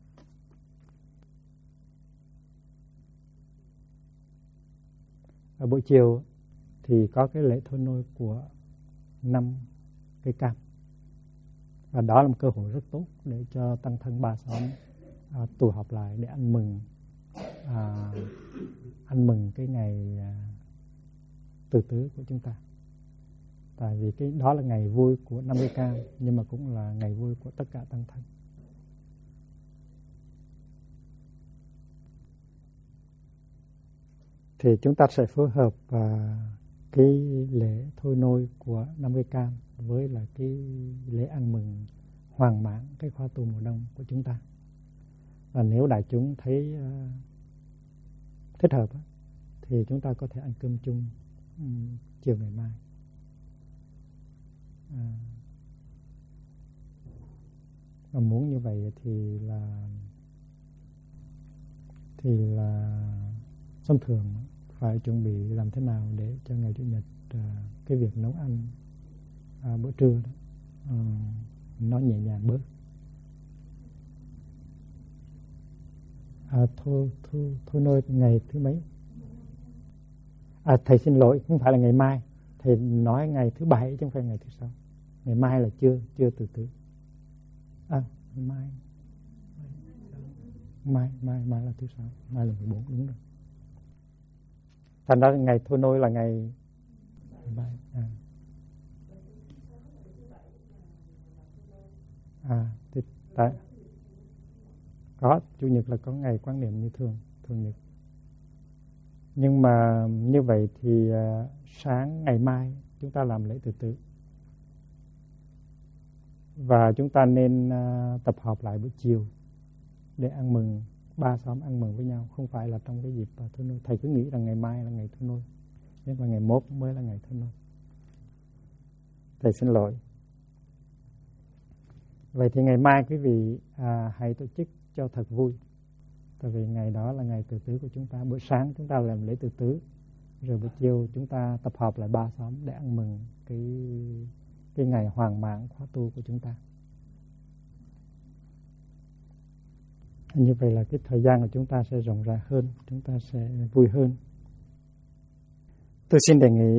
A: Ở buổi chiều thì có cái lễ thôi nôi của 5 cây cam, và đó là một cơ hội rất tốt để cho tăng thân ba xóm tụ họp lại để ăn mừng cái ngày tự tử của chúng ta. Tại vì cái đó là ngày vui của 50 cam, nhưng mà cũng là ngày vui của tất cả tăng thân. Thì chúng ta sẽ phối hợp cái lễ thôi nôi của 50 cam với là cái lễ ăn mừng hoàn mãn cái khóa tu mùa đông của chúng ta. Và nếu đại chúng thấy thích hợp thì chúng ta có thể ăn cơm chung chiều ngày mai. Và muốn như vậy thì thông thường phải chuẩn bị làm thế nào để cho ngày Chủ nhật cái việc nấu ăn bữa trưa đó nó nhẹ nhàng bớt. Thôi nôi ngày thứ mấy? Thầy xin lỗi, không phải là ngày mai, thầy nói ngày thứ 7 chứ không phải ngày thứ 6. Ngày mai là chưa tự tử. Mai là thứ 6, mai là 14, đúng rồi. Thành ra ngày thôi nôi là ngày 7. Thì tại có Chủ nhật là có ngày quán niệm như thường nhật. Nhưng mà như vậy thì sáng ngày mai chúng ta làm lễ tự tử, và chúng ta nên tập hợp lại buổi chiều để ăn mừng, ba xóm ăn mừng với nhau, không phải là trong cái dịp thôi nôi. Thầy cứ nghĩ rằng ngày mai là ngày thôi nôi, nhưng mà ngày mốt mới là ngày thôi nôi. Thầy xin lỗi. Vậy thì ngày mai quý vị hãy tổ chức cho thật vui. Tại vì ngày đó là ngày tự tử của chúng ta. Buổi sáng chúng ta làm lễ tự tử, rồi buổi chiều chúng ta tập hợp lại ba xóm để ăn mừng cái ngày hoàn mãn khóa tu của chúng ta. Như vậy là cái thời gian của chúng ta sẽ rộng rãi hơn, chúng ta sẽ vui hơn. Tôi xin đề nghị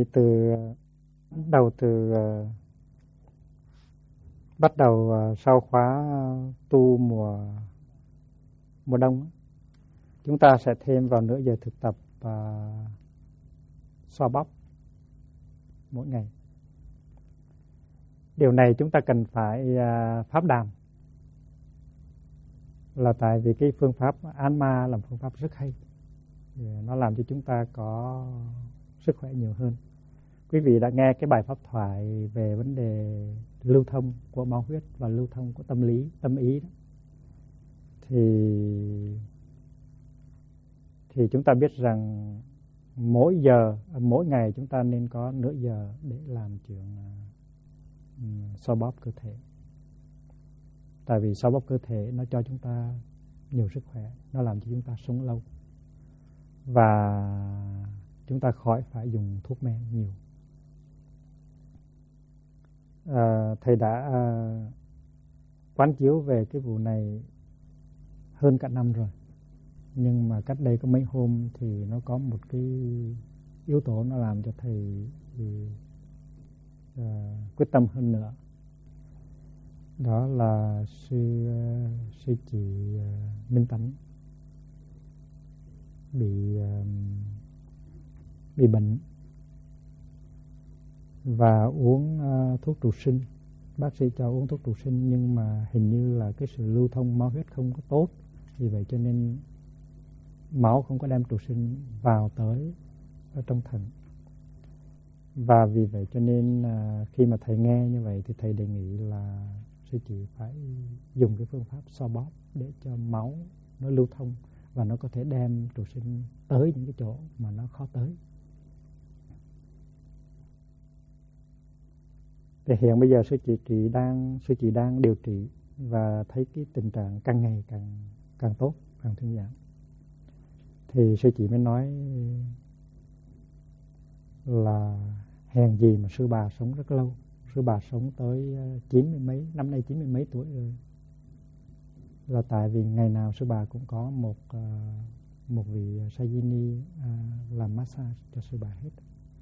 A: bắt đầu sau khóa tu mùa đông, chúng ta sẽ thêm vào nửa giờ thực tập xoa bóp mỗi ngày. Điều này chúng ta cần phải pháp đàm, là tại vì cái phương pháp án ma là phương pháp rất hay, nó làm cho chúng ta có sức khỏe nhiều hơn. quý vị đã nghe cái bài pháp thoại về vấn đề lưu thông của máu huyết và lưu thông của tâm ý đó. Thì chúng ta biết rằng mỗi ngày chúng ta nên có nửa giờ để làm chuyện xoa bóp cơ thể. Tại vì xoa bóp cơ thể nó cho chúng ta nhiều sức khỏe, nó làm cho chúng ta sống lâu và chúng ta khỏi phải dùng thuốc men nhiều. Thầy đã quán chiếu về cái vụ này hơn cả năm rồi, nhưng mà cách đây có mấy hôm thì nó có một cái yếu tố nó làm cho thầy quyết tâm hơn nữa. Đó là sư chị Minh Tánh bị bệnh và uống thuốc trụ sinh. Bác sĩ cho uống thuốc trụ sinh nhưng mà hình như là cái sự lưu thông máu huyết không có tốt, vì vậy cho nên máu không có đem trụ sinh vào tới ở trong thận. Và vì vậy cho nên khi mà thầy nghe như vậy thì thầy đề nghị là sư chị phải dùng cái phương pháp xoa bóp để cho máu nó lưu thông và nó có thể đem trụ sinh tới những cái chỗ mà nó khó tới. Thì hiện bây giờ sư chị đang điều trị và thấy cái tình trạng càng ngày càng tốt, càng thuyên giảm. Thì sư chị mới nói là hèn gì mà sư bà sống rất lâu. Sư bà sống tới 90 mấy, năm nay 90 mấy tuổi rồi. Là tại vì ngày nào sư bà cũng có một vị Sayini làm massage cho sư bà hết.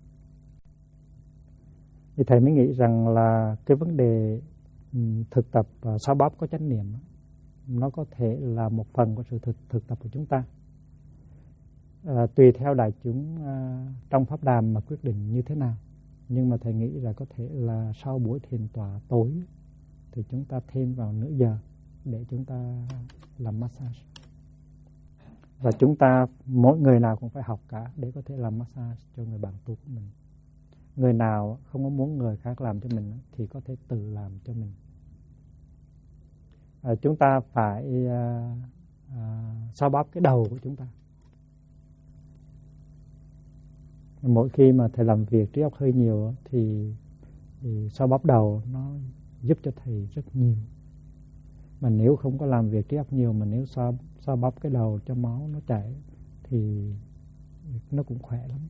A: Thì thầy mới nghĩ rằng là cái vấn đề thực tập xoa bóp có chánh niệm nó có thể là một phần của sự thực tập của chúng ta. Tùy theo đại chúng trong pháp đàm mà quyết định như thế nào. Nhưng mà thầy nghĩ là có thể là sau buổi thiền tọa tối thì chúng ta thêm vào nửa giờ để chúng ta làm massage. Và chúng ta mỗi người nào cũng phải học cả để có thể làm massage cho người bạn tu của mình. Người nào không có muốn người khác làm cho mình thì có thể tự làm cho mình. Chúng ta phải xoa bóp cái đầu của chúng ta. Mỗi khi mà thầy làm việc trí óc hơi nhiều thì xoa bóp đầu nó giúp cho thầy rất nhiều. Mà nếu không có làm việc trí óc nhiều mà nếu xoa bóp cái đầu cho máu nó chảy thì nó cũng khỏe lắm.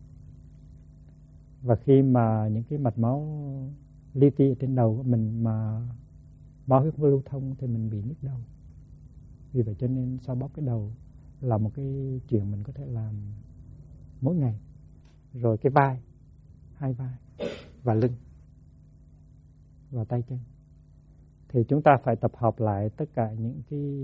A: Và khi mà những cái mạch máu li ti ở trên đầu của mình mà máu huyết lưu thông thì mình bị nhức đầu. Vì vậy cho nên xoa bóp cái đầu là một cái chuyện mình có thể làm mỗi ngày. Rồi cái vai, hai vai và lưng và tay chân. Thì chúng ta phải tập hợp lại tất cả những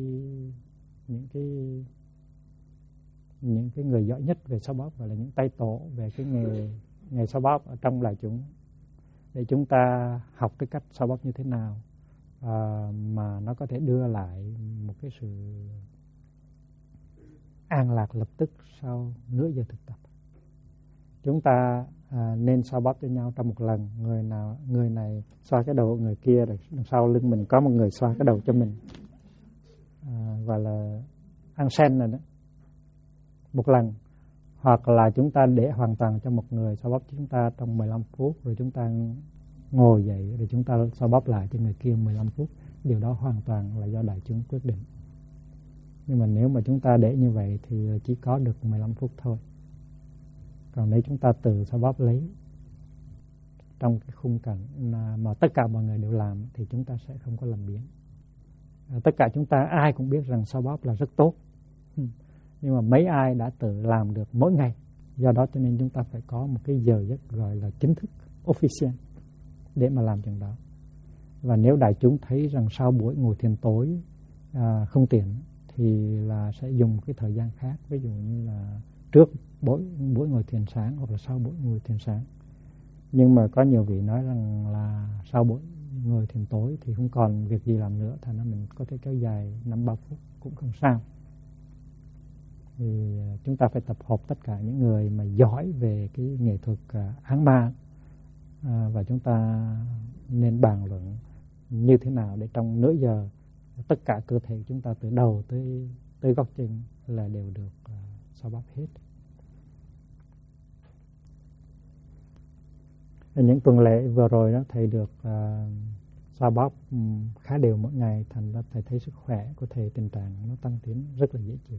A: cái người giỏi nhất về xoa bóp, gọi là những tay tổ về cái nghề xoa bóp ở trong đại chúng, để chúng ta học cái cách xoa bóp như thế nào mà nó có thể đưa lại một cái sự an lạc lập tức sau nửa giờ thực tập. Chúng ta nên xoa bóp cho nhau trong một lần. Người này xoa cái đầu người kia, rồi đằng sau lưng mình có một người xoa cái đầu cho mình. Và là ăn sen này đó. Một lần. Hoặc là chúng ta để hoàn toàn cho một người xoa bóp chúng ta trong 15 phút, rồi chúng ta ngồi dậy, rồi chúng ta xoa bóp lại cho người kia 15 phút. Điều đó hoàn toàn là do đại chúng quyết định. Nhưng mà nếu mà chúng ta để như vậy thì chỉ có được 15 phút thôi. Còn nếu chúng ta tự xoa bóp lấy trong cái khung cảnh mà tất cả mọi người đều làm thì chúng ta sẽ không có làm biếng. Tất cả chúng ta ai cũng biết rằng xoa bóp là rất tốt. Nhưng mà mấy ai đã tự làm được mỗi ngày. Do đó cho nên chúng ta phải có một cái giờ giấc gọi là chính thức, official để mà làm chuyện đó. Và nếu đại chúng thấy rằng sau buổi ngồi thiền tối không tiện thì là sẽ dùng cái thời gian khác. Ví dụ như là trước buổi ngồi thiền sáng hoặc là sau buổi ngồi thiền sáng. Nhưng mà có nhiều vị nói rằng là sau buổi ngồi thiền tối thì không còn việc gì làm nữa, thành ra mình có thể kéo dài 5-3 phút cũng không sao. thì chúng ta phải tập hợp tất cả những người mà giỏi về cái nghệ thuật áng ma, và chúng ta nên bàn luận như thế nào để trong nửa giờ tất cả cơ thể chúng ta từ đầu tới gót chân là đều được xoa bóp hết. Những tuần lễ vừa rồi đó thầy được xoa bóp khá đều mỗi ngày, thành ra thầy thấy sức khỏe của thầy, tình trạng nó tăng tiến rất là dễ chịu.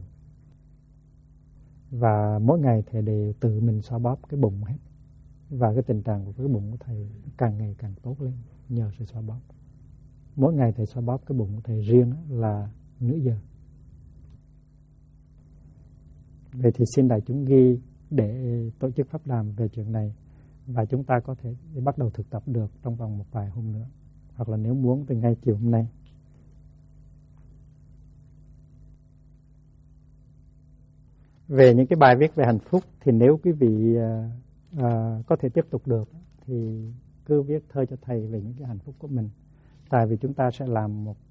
A: Và mỗi ngày thầy đều tự mình xoa bóp cái bụng hết, và cái tình trạng của cái bụng của thầy càng ngày càng tốt lên nhờ sự xoa bóp. Mỗi ngày thầy xoa bóp cái bụng của thầy riêng là nửa giờ. Vậy thì xin đại chúng ghi để tổ chức pháp đàm về chuyện này, và chúng ta có thể bắt đầu thực tập được trong vòng một vài hôm nữa, hoặc là nếu muốn từ ngay chiều hôm nay. Về những cái bài viết về hạnh phúc thì nếu quý vị có thể tiếp tục được thì cứ viết thơ cho thầy về những cái hạnh phúc của mình. Tại vì chúng ta sẽ làm một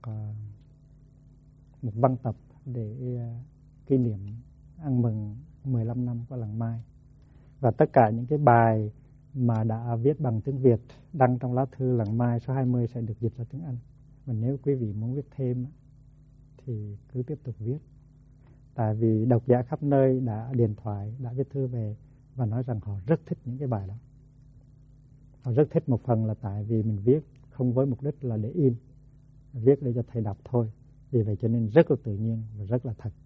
A: văn tập để kỷ niệm ăn mừng 15 năm của làng Mai. Và tất cả những cái bài mà đã viết bằng tiếng Việt đăng trong lá thư làng Mai số 20 sẽ được dịch ra tiếng Anh. Và nếu quý vị muốn viết thêm thì cứ tiếp tục viết. Tại vì độc giả khắp nơi đã điện thoại, đã viết thư về và nói rằng họ rất thích những cái bài đó. Họ rất thích một phần là tại vì mình viết không với mục đích là để in, viết để cho thầy đọc thôi. Vì vậy cho nên rất là tự nhiên và rất là thật.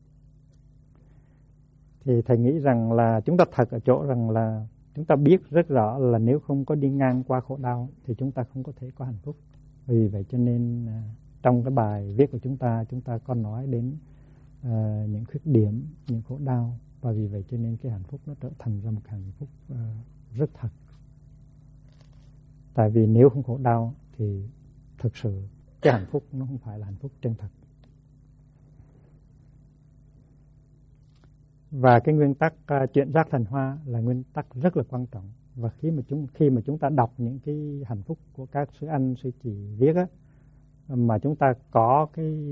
A: Thì thầy nghĩ rằng là chúng ta thật ở chỗ rằng là chúng ta biết rất rõ là nếu không có đi ngang qua khổ đau thì chúng ta không có thể có hạnh phúc. Vì vậy cho nên trong cái bài viết của chúng ta có nói đến những khuyết điểm, những khổ đau, và vì vậy cho nên cái hạnh phúc nó trở thành ra một hạnh phúc rất thật. Tại vì nếu không khổ đau thì thực sự cái hạnh phúc nó không phải là hạnh phúc chân thật. Và cái nguyên tắc chuyển rác thành hoa là nguyên tắc rất là quan trọng. Và khi mà chúng ta đọc những cái hạnh phúc của các sư anh sư chị viết á, mà chúng ta có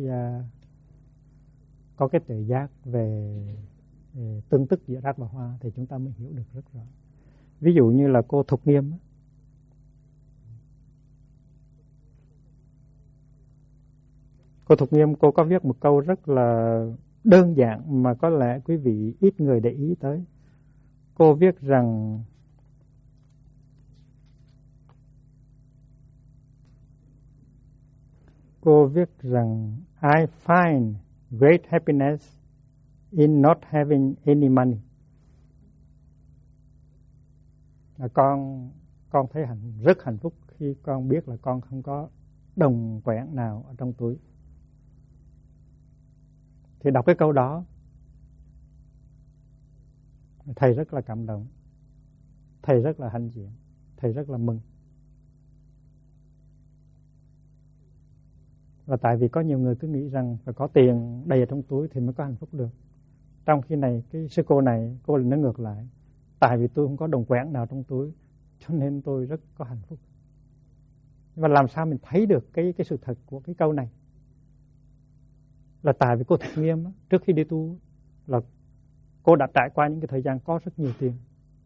A: cái tự giác về tương tức giữa rác và hoa thì chúng ta mới hiểu được rất rõ. Ví dụ như là cô Thục Nghiêm á, cô Thục Nghiêm cô có viết một câu rất là đơn giản mà có lẽ quý vị ít người để ý tới. Cô viết rằng I find great happiness in not having any money. Con thấy rất hạnh phúc khi con biết là con không có đồng quẹn nào ở trong túi. Thì đọc cái câu đó thầy rất là cảm động, thầy rất là hãnh diện, thầy rất là mừng. Và tại vì có nhiều người cứ nghĩ rằng phải có tiền đầy ở trong túi thì mới có hạnh phúc được. Trong khi này cái sư cô này cô là nó ngược lại. Tại vì tôi không có đồng quẹn nào trong túi cho nên tôi rất có hạnh phúc. Và làm sao mình thấy được cái sự thật của cái câu này? Là tại vì cô Thục Nghiêm trước khi đi tu là cô đã trải qua những cái thời gian có rất nhiều tiền.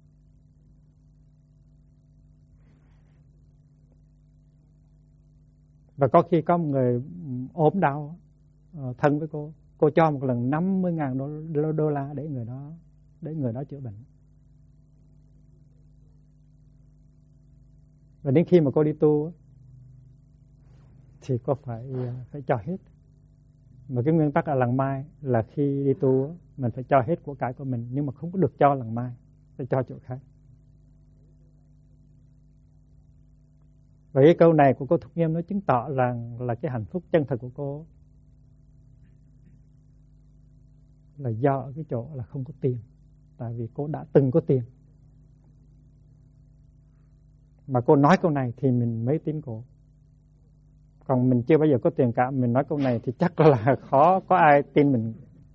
A: Và có khi có một người ốm đau thân với cô cho một lần 50.000 đô la để người đó chữa bệnh. Và đến khi mà cô đi tu thì cô phải cho hết. Mà cái nguyên tắc ở làng Mai là khi đi tu mình phải cho hết của cải của mình, nhưng mà không có được cho làng Mai, phải cho chỗ khác. Và cái câu này của cô Thục Nghiêm nó chứng tỏ rằng là cái hạnh phúc chân thật của cô là do ở cái chỗ là không có tiền. Tại vì cô đã từng có tiền. Mà cô nói câu này thì mình mới tin cô. Còn mình chưa bao giờ có tiền cả, mình nói câu này thì chắc là khó có ai tin mình.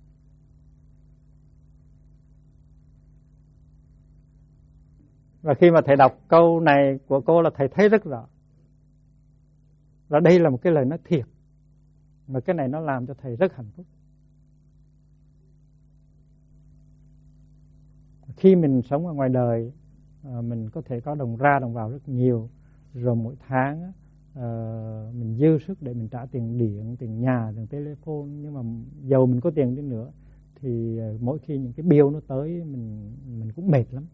A: Và khi mà thầy đọc câu này của cô là thầy thấy rất rõ là đây là một cái lời nói thiệt. Mà cái này nó làm cho thầy rất hạnh phúc. Khi mình sống ở ngoài đời, mình có thể có đồng ra đồng vào rất nhiều, rồi mỗi tháng mình dư sức để mình trả tiền điện, tiền nhà, tiền telephone. Nhưng mà dầu mình có tiền đi nữa thì mỗi khi những cái bill nó tới mình cũng mệt lắm.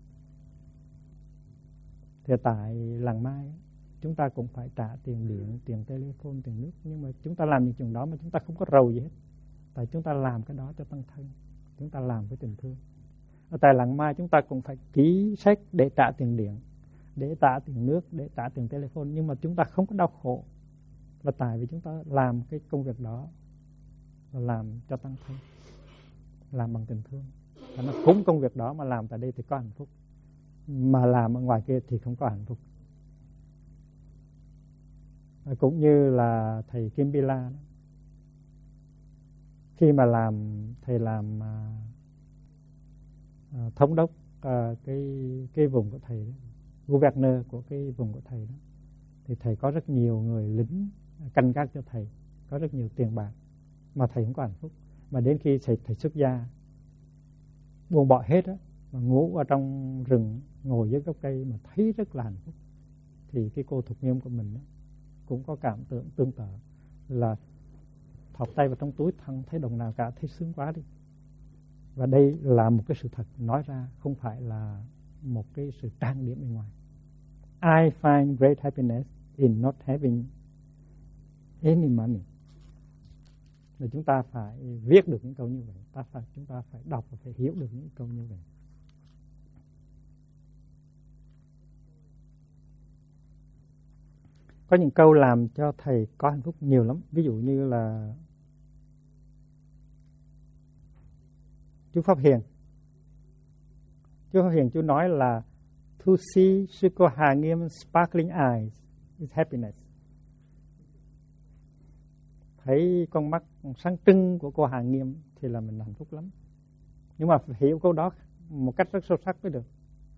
A: Thì tại Làng Mai chúng ta cũng phải trả tiền điện, tiền telephone, tiền nước. Nhưng mà chúng ta làm những chuyện đó mà chúng ta không có rầu gì hết. Tại chúng ta làm cái đó cho tăng thân, chúng ta làm với tình thương. Ở tại Làng Mai chúng ta cũng phải ký sách để trả tiền điện, để trả tiền nước, để trả tiền telephone. Nhưng mà chúng ta không có đau khổ. Và tại vì chúng ta làm cái công việc đó là làm cho tăng thân, làm bằng tình thương. Và nó cũng công việc đó mà làm tại đây thì có hạnh phúc, mà làm ở ngoài kia thì không có hạnh phúc. Cũng như là thầy Kim Bila đó. Khi mà thầy làm thống đốc cái vùng của thầy đó, governor của cái vùng của thầy đó, thì thầy có rất nhiều người lính canh gác cho thầy, có rất nhiều tiền bạc, mà thầy không có hạnh phúc. Mà đến khi thầy xuất gia, buông bỏ hết á, mà ngủ ở trong rừng, ngồi dưới gốc cây mà thấy rất là hạnh phúc. Thì cái cô Thục Nghiêm của mình đó, cũng có cảm tưởng tương tự, là thọc tay vào trong túi thân thấy đồng nào cả, thấy sướng quá đi. Và đây là một cái sự thật nói ra, không phải là một cái sự trang điểm bên ngoài. I find great happiness in not having any money. Và chúng ta phải viết được những câu như vậy, chúng ta phải đọc và phải hiểu được những câu như vậy. Có những câu làm cho thầy có hạnh phúc nhiều lắm. Ví dụ như là chú Pháp Hiền. Chú Pháp Hiền chú nói là to see Sư Cô Hà Nghiêm sparkling eyes is happiness. Thấy con mắt sáng trưng của cô Hà Nghiêm thì là mình hạnh phúc lắm. Nhưng mà phải hiểu câu đó một cách rất sâu sắc mới được.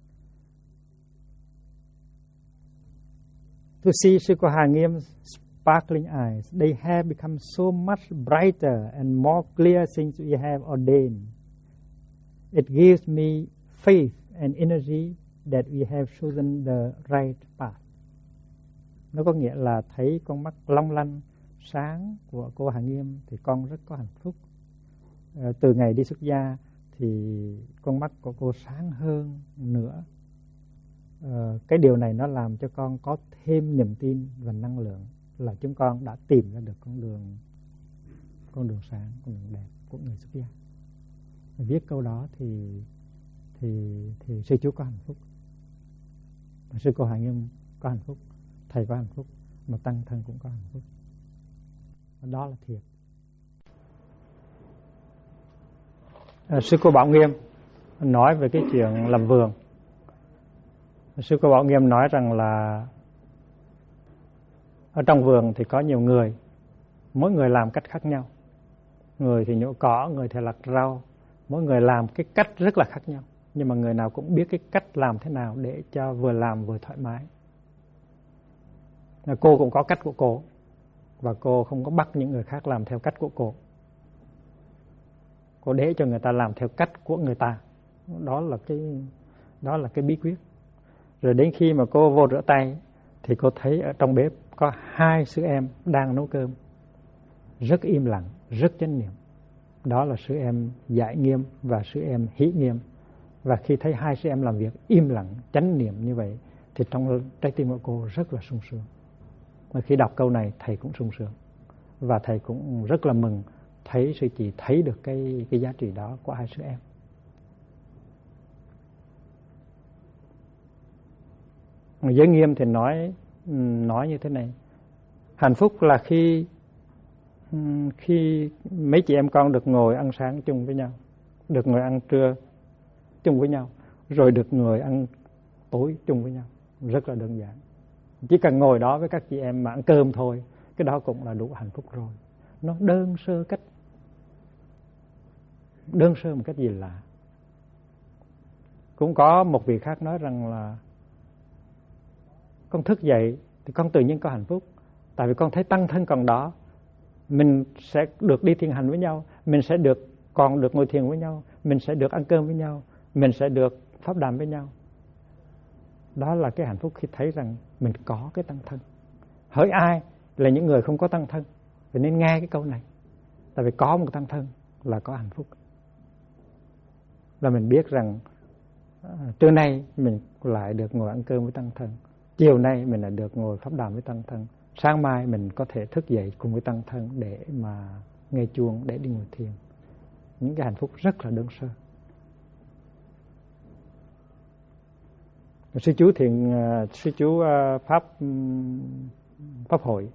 A: To see Sư Cô Hà Nghiêm sparkling eyes, they have become so much brighter and more clear since we have ordained. It gives me faith and energy that we have chosen the right path. Nó có nghĩa là thấy con mắt long lanh sáng của cô Hà Nghiêm thì con rất có hạnh phúc. Từ ngày đi xuất gia thì con mắt của cô sáng hơn nữa. Cái điều này nó làm cho con có thêm niềm tin và năng lượng là chúng con đã tìm ra được con đường sáng, con đường đẹp của người xuất gia. Viết câu đó thì sư chú có hạnh phúc, sư cô Hà Nghiêm có hạnh phúc, thầy có hạnh phúc, mà tăng thân cũng có hạnh phúc. Đó là thiệt. Sư cô Bảo Nghiêm nói về cái chuyện làm vườn. Sư cô Bảo Nghiêm nói rằng là ở trong vườn thì có nhiều người, mỗi người làm cách khác nhau. Người thì nhổ cỏ, người thì lặt rau, mỗi người làm cái cách rất là khác nhau. Nhưng mà người nào cũng biết cái cách làm thế nào để cho vừa làm vừa thoải mái. Cô cũng có cách của cô, và cô không có bắt những người khác làm theo cách của cô. Cô để cho người ta làm theo cách của người ta. Đó là cái bí quyết. Rồi đến khi mà cô vô rửa tay thì cô thấy ở trong bếp có 2 sư em đang nấu cơm, rất im lặng, rất chánh niệm. Đó là sư em Giải Nghiêm và sư em Hỷ Nghiêm. Và khi thấy 2 sư em làm việc im lặng, chánh niệm như vậy thì trong trái tim của cô rất là sung sướng. Mà khi đọc câu này thầy cũng sung sướng, và thầy cũng rất là mừng thấy sư chị thấy được cái giá trị đó của 2 sư em. Giới Nghiêm thì nói như thế này: hạnh phúc là khi mấy chị em con được ngồi ăn sáng chung với nhau, được ngồi ăn trưa chung với nhau, rồi được ngồi ăn tối chung với nhau. Rất là đơn giản. Chỉ cần ngồi đó với các chị em mà ăn cơm thôi, cái đó cũng là đủ hạnh phúc rồi. Nó đơn sơ một cách gì lạ. Cũng có một vị khác nói rằng là con thức dậy thì con tự nhiên có hạnh phúc. Tại vì con thấy tăng thân còn đó, mình sẽ được đi thiền hành với nhau, mình sẽ còn được ngồi thiền với nhau, mình sẽ được ăn cơm với nhau, mình sẽ được pháp đàm với nhau. Đó là cái hạnh phúc khi thấy rằng mình có cái tăng thân. Hỡi ai là những người không có tăng thân, vì nên nghe cái câu này. Tại vì có một tăng thân là có hạnh phúc. Là mình biết rằng trưa nay mình lại được ngồi ăn cơm với tăng thân, chiều nay mình lại được ngồi pháp đàm với tăng thân, sáng mai mình có thể thức dậy cùng với tăng thân để mà nghe chuông, để đi ngồi thiền. Những cái hạnh phúc rất là đơn sơ. Sư chú pháp hội,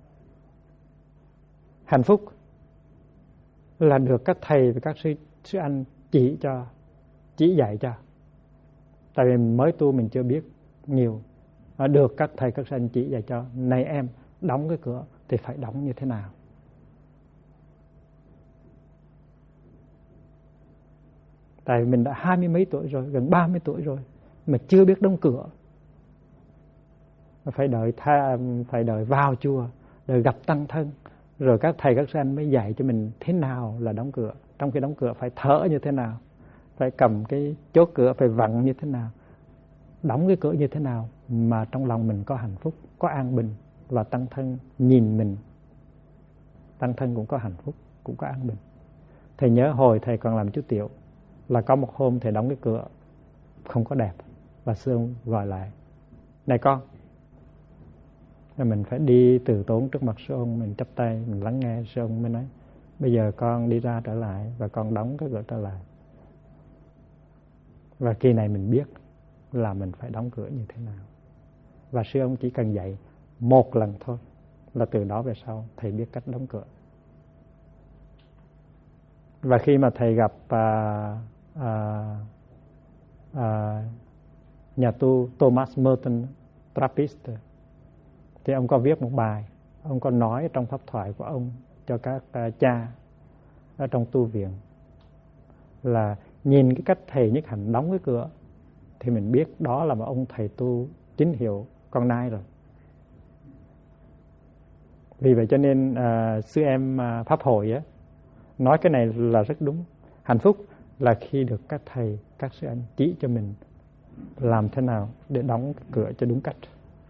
A: hạnh phúc là được các thầy và các sư anh chỉ dạy cho. Tại vì mới tu mình chưa biết nhiều, được các thầy các sư anh chỉ dạy cho. Này em, đóng cái cửa thì phải đóng như thế nào? Tại vì mình đã 20 mấy tuổi rồi, gần 30 tuổi rồi mà chưa biết đóng cửa. Phải đợi vào chùa, đợi gặp tăng thân, rồi các thầy các sư anh mới dạy cho mình thế nào là đóng cửa. Trong khi đóng cửa phải thở như thế nào, phải cầm cái chốt cửa, phải vặn như thế nào, đóng cái cửa như thế nào mà trong lòng mình có hạnh phúc, có an bình, và tăng thân nhìn mình, tăng thân cũng có hạnh phúc, cũng có an bình. Thầy nhớ hồi thầy còn làm chú Tiểu là có một hôm thầy đóng cái cửa không có đẹp, và sư ông gọi lại: này con. Rồi mình phải đi từ tốn trước mặt sư ông, mình chắp tay, mình lắng nghe. Sư ông mới nói: bây giờ con đi ra trở lại và con đóng cái cửa trở lại. Và kỳ này mình biết là mình phải đóng cửa như thế nào. Và sư ông chỉ cần dạy một lần thôi là từ đó về sau thầy biết cách đóng cửa. Và khi mà thầy gặp nhà tu Thomas Merton Trappist, thì ông có viết một bài, ông có nói trong pháp thoại của ông cho các cha ở trong tu viện là nhìn cái cách thầy Nhất Hạnh đóng cái cửa thì mình biết đó là một ông thầy tu chính hiệu con nai rồi. Vì vậy cho nên sư em pháp hội á, nói cái này là rất đúng. Hạnh phúc là khi được các thầy, các sư anh chỉ cho mình làm thế nào để đóng cái cửa cho đúng cách.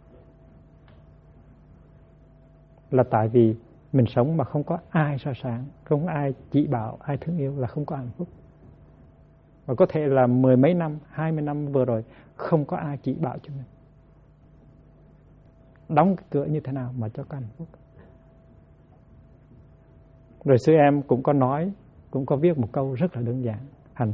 A: Là tại vì mình sống mà không có ai soi sáng, không có ai chỉ bảo, ai thương yêu là không có hạnh phúc. Và có thể là 10 mấy năm, 20 năm vừa rồi không có ai chỉ bảo cho mình đóng cái cửa như thế nào mà cho có hạnh phúc. Rồi sư em cũng có nói, cũng có viết một câu rất là đơn giản: hạnh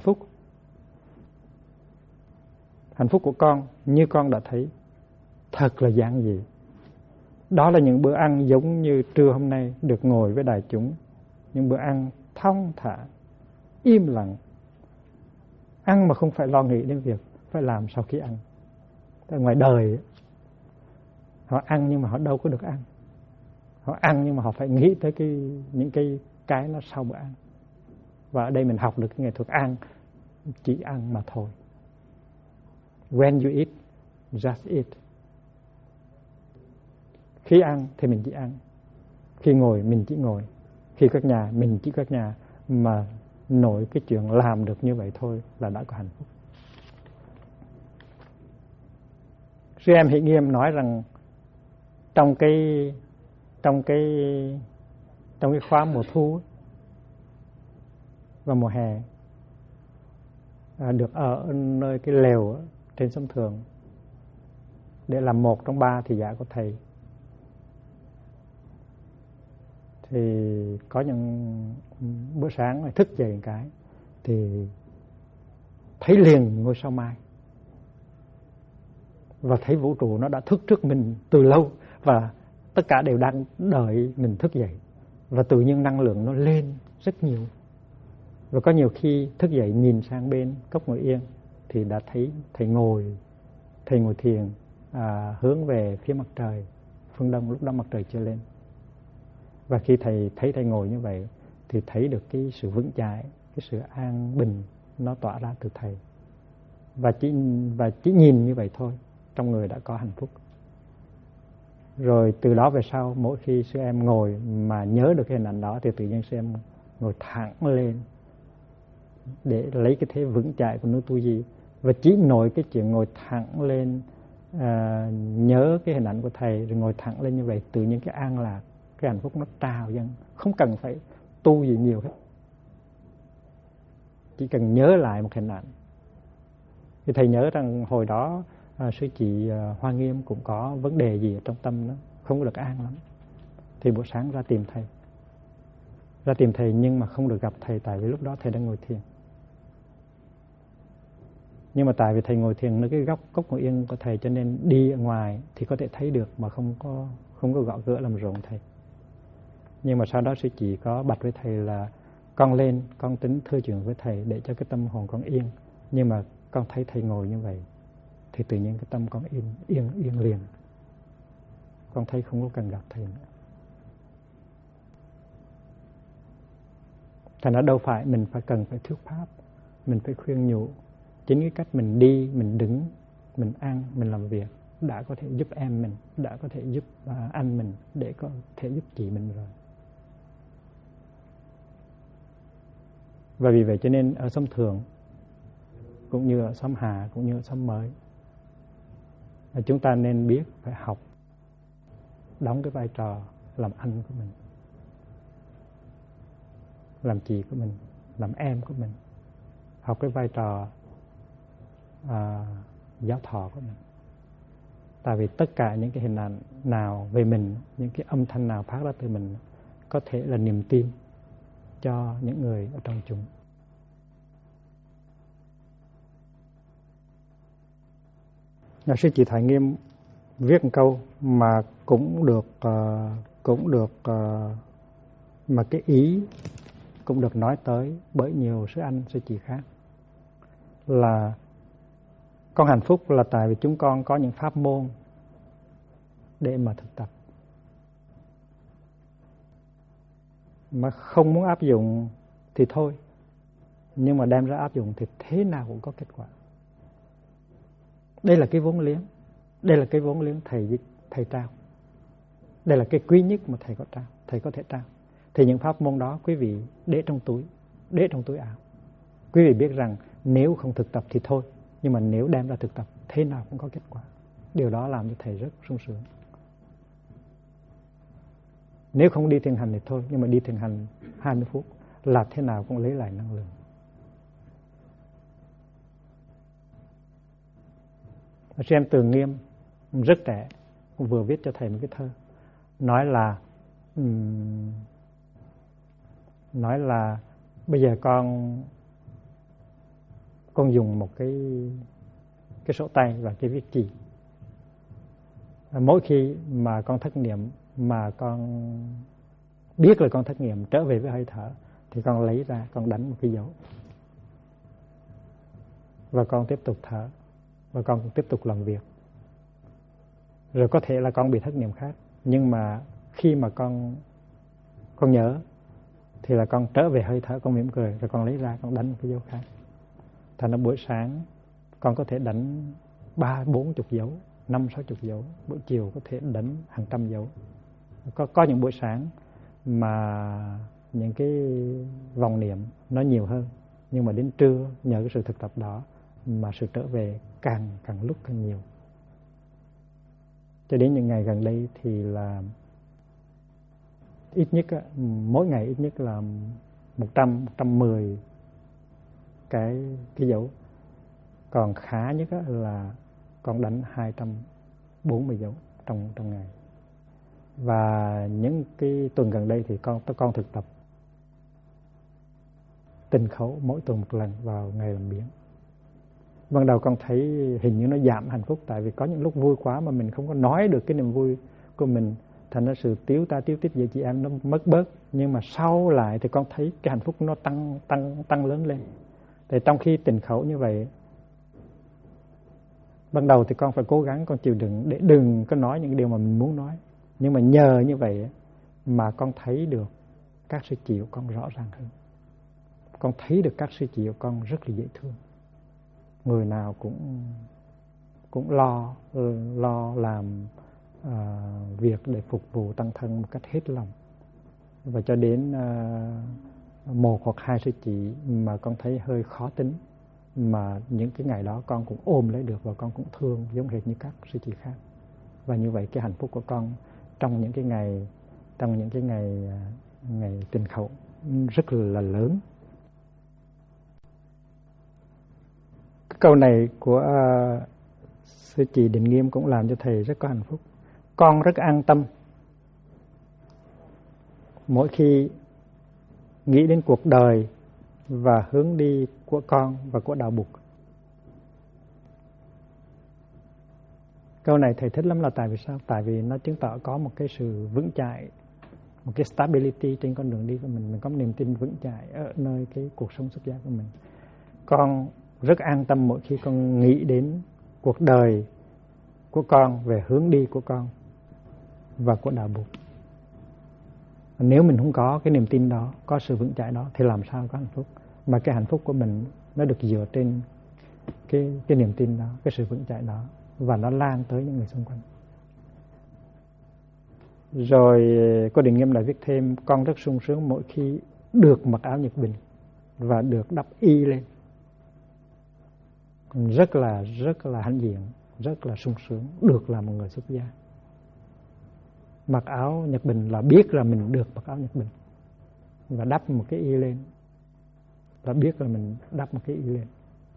A: phúc của con như con đã thấy thật là giản dị. Đó là những bữa ăn giống như trưa hôm nay được ngồi với đại chúng, những bữa ăn thong thả, im lặng, ăn mà không phải lo nghĩ đến việc phải làm sau khi ăn. Tại ngoài đời họ ăn nhưng mà họ đâu có được ăn. Họ ăn nhưng mà họ phải nghĩ tới những cái nó sau bữa ăn. Và ở đây mình học được cái nghệ thuật ăn, chỉ ăn mà thôi. When you eat, just eat. Khi ăn thì mình chỉ ăn, khi ngồi mình chỉ ngồi, khi cất nhà mình chỉ cất nhà. Mà nổi cái chuyện làm được như vậy thôi là đã có hạnh phúc. Sư em Hỷ Nghiêm nói rằng trong cái khóa mùa thu và mùa hè, được ở nơi cái lều trên sông Thường để làm một trong 3 thị giả của thầy. Thì có những bữa sáng này thức dậy một cái thì thấy liền ngôi sao mai, và thấy vũ trụ nó đã thức trước mình từ lâu, và tất cả đều đang đợi mình thức dậy. Và tự nhiên năng lượng nó lên rất nhiều. Và có nhiều khi thức dậy nhìn sang bên cốc ngồi yên thì đã thấy thầy ngồi thiền hướng về phía mặt trời phương đông. Lúc đó mặt trời chưa lên. Và khi thầy thấy thầy ngồi như vậy thì thấy được cái sự vững chãi, cái sự an bình nó tỏa ra từ thầy. Và chỉ nhìn như vậy thôi, trong người đã có hạnh phúc. Rồi từ đó về sau, mỗi khi sư em ngồi mà nhớ được cái hình ảnh đó thì tự nhiên sư em ngồi thẳng lên, để lấy cái thế vững chãi của núi Tu Di. Và chỉ nổi cái chuyện ngồi thẳng lên, nhớ cái hình ảnh của thầy rồi ngồi thẳng lên như vậy, tự nhiên cái an lạc, cái hạnh phúc nó trào dâng, không cần phải tu gì nhiều hết, chỉ cần nhớ lại một hình ảnh. Thì thầy nhớ rằng hồi đó sư chị Hoa Nghiêm cũng có vấn đề gì ở trong tâm đó, không có được an lắm, thì buổi sáng ra tìm thầy nhưng mà không được gặp thầy, tại vì lúc đó thầy đang ngồi thiền. Nhưng mà tại vì thầy ngồi thiền nơi cái góc ngồi yên của thầy, cho nên đi ở ngoài thì có thể thấy được mà không có gõ gỡ làm rộn thầy. Nhưng mà sau đó sư chị có bạch với thầy là con lên, con tính thưa chuyện với thầy để cho cái tâm hồn con yên. Nhưng mà con thấy thầy ngồi như vậy thì tự nhiên cái tâm con yên liền. Con thấy không có cần gặp thầy nữa. Thành ra đâu phải mình cần phải thuyết pháp, mình phải khuyên nhủ. Chính cái cách mình đi, mình đứng, mình ăn, mình làm việc đã có thể giúp em mình, đã có thể giúp anh mình, để có thể giúp chị mình rồi. Và vì vậy cho nên ở xóm Thượng, cũng như ở xóm Hà, cũng như ở xóm Mới, chúng ta nên biết phải học, đóng cái vai trò làm anh của mình, làm chị của mình, làm em của mình, học cái vai trò giáo thọ của mình. Tại vì tất cả những cái hình ảnh nào về mình, những cái âm thanh nào phát ra từ mình có thể là niềm tin cho những người ở trong chúng. Nhà sư chị Thoại Nghiêm viết một câu mà cũng được mà cái ý cũng được nói tới bởi nhiều sư anh sư chị khác, là con hạnh phúc là tại vì chúng con có những pháp môn để mà thực tập, mà không muốn áp dụng thì thôi, nhưng mà đem ra áp dụng thì thế nào cũng có kết quả. Đây là cái vốn liếng, đây là cái vốn liếng thầy trao, đây là cái quý nhất mà thầy có thể trao. Thì những pháp môn đó quý vị để trong túi áo. Quý vị biết rằng nếu không thực tập thì thôi, nhưng mà nếu đem ra thực tập thế nào cũng có kết quả. Điều đó làm cho thầy rất sung sướng. Nếu không đi thiền hành thì thôi, nhưng mà đi thiền hành 20 phút là thế nào cũng lấy lại năng lượng. Sư em Tường Nghiêm rất trẻ, vừa viết cho thầy một cái thơ, nói là bây giờ con dùng một cái sổ tay và cái viết chì. Mỗi khi mà con thất niệm, mà con biết là con thất niệm trở về với hơi thở, thì con lấy ra, con đánh một cái dấu, và con tiếp tục thở, và con tiếp tục làm việc. Rồi có thể là con bị thất niệm khác, nhưng mà khi mà con nhớ thì là con trở về hơi thở, con mỉm cười, rồi con lấy ra, con đánh một cái dấu khác. Thành ra buổi sáng con có thể đánh 30-40 dấu, 50-60 dấu. Buổi chiều có thể đánh hàng trăm dấu. Có những buổi sáng mà những cái vòng niệm nó nhiều hơn, nhưng mà đến trưa nhờ cái sự thực tập đó mà sự trở về càng lúc càng nhiều. Cho đến những ngày gần đây thì là ít nhất mỗi ngày ít nhất là 100-110 cái dấu. Còn khá nhất là con đánh 240 dấu trong ngày. Và những cái tuần gần đây thì con thực tập tinh khẩu mỗi tuần một lần vào ngày làm biếng. Ban đầu con thấy hình như nó giảm hạnh phúc, tại vì có những lúc vui quá mà mình không có nói được cái niềm vui của mình, thành ra sự tiếu tít giữa chị em nó mất bớt. Nhưng mà sau lại thì con thấy cái hạnh phúc nó tăng lớn lên. Thì trong khi tình khẩu như vậy, ban đầu thì con phải cố gắng, con chịu đựng để đừng có nói những điều mà mình muốn nói. Nhưng mà nhờ như vậy mà con thấy được các sư chị của con rõ ràng hơn. Con thấy được các sư chị của con rất là dễ thương. Người nào cũng lo làm việc để phục vụ tăng thân một cách hết lòng. Và cho đến một hoặc hai sư chị mà con thấy hơi khó tính, mà những cái ngày đó con cũng ôm lấy được và con cũng thương giống hệt như các sư chị khác. Và như vậy cái hạnh phúc của con trong những cái ngày tình khẩu rất là lớn. Cái câu này của sư chị Định Nghiêm cũng làm cho thầy rất có hạnh phúc. Con rất an tâm mỗi khi nghĩ đến cuộc đời và hướng đi của con và của đạo Bụt. Câu này thầy thích lắm là tại vì sao? Tại vì nó chứng tỏ có một cái sự vững chãi, một cái stability trên con đường đi của mình có một niềm tin vững chãi ở nơi cái cuộc sống xuất gia của mình. Con rất an tâm mỗi khi con nghĩ đến cuộc đời của con, về hướng đi của con và của đạo Bụt. Nếu mình không có cái niềm tin đó, có sự vững chãi đó thì làm sao có hạnh phúc? Mà cái hạnh phúc của mình nó được dựa trên cái niềm tin đó, cái sự vững chãi đó, và nó lan tới những người xung quanh. Rồi cô Định Nghiêm lại viết thêm: con rất sung sướng mỗi khi được mặc áo Nhật Bình và được đắp y lên. Rất là hãnh diện, rất là sung sướng được làm một người xuất gia. Mặc áo Nhật Bình là biết là mình được mặc áo Nhật Bình, và đắp một cái y lên là biết là mình đắp một cái y lên.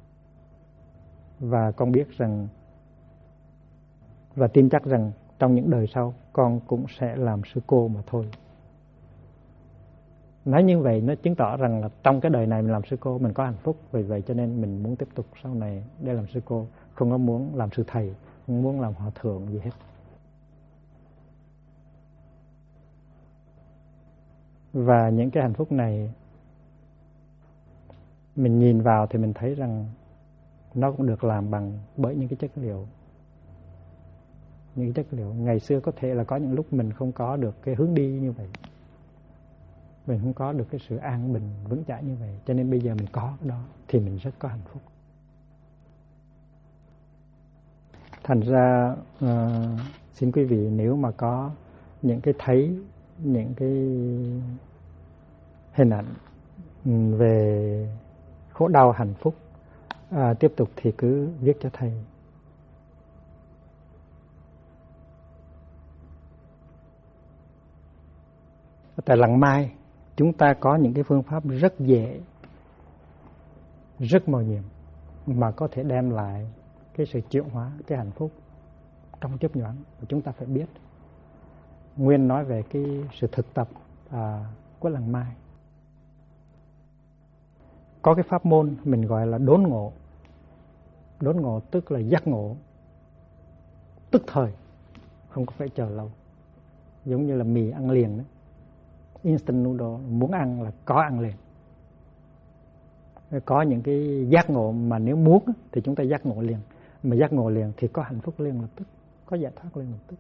A: Và con biết rằng và tin chắc rằng trong những đời sau con cũng sẽ làm sư cô mà thôi. Nói như vậy nó chứng tỏ rằng là trong cái đời này mình làm sư cô mình có hạnh phúc, vì vậy cho nên mình muốn tiếp tục sau này để làm sư cô, không có muốn làm sư thầy, không muốn làm hòa thượng gì hết. Và những cái hạnh phúc này mình nhìn vào thì mình thấy rằng nó cũng được làm bằng bởi những cái chất liệu. Những cái chất liệu ngày xưa có thể là có những lúc mình không có được cái hướng đi như vậy, mình không có được cái sự an bình vững chãi như vậy, cho nên bây giờ mình có cái đó thì mình rất có hạnh phúc. Thành ra xin quý vị nếu mà có những cái thấy những cái hình ảnh về khổ đau hạnh phúc tiếp tục thì cứ viết cho thầy. Tại Lặng Mai chúng ta có những cái phương pháp rất dễ, rất mầu nhiệm mà có thể đem lại cái sự chuyển hóa, cái hạnh phúc trong chớp nhoáng mà chúng ta phải biết. Nguyên nói về cái sự thực tập của Lặng Mai. Có cái pháp môn mình gọi là đốn ngộ. Đốn ngộ tức là giác ngộ tức thời, không có phải chờ lâu. Giống như là mì ăn liền đấy, instant noodle, muốn ăn là có ăn liền. Có những cái giác ngộ mà nếu muốn thì chúng ta giác ngộ liền, mà giác ngộ liền thì có hạnh phúc liền lập tức, có giải thoát liền lập tức.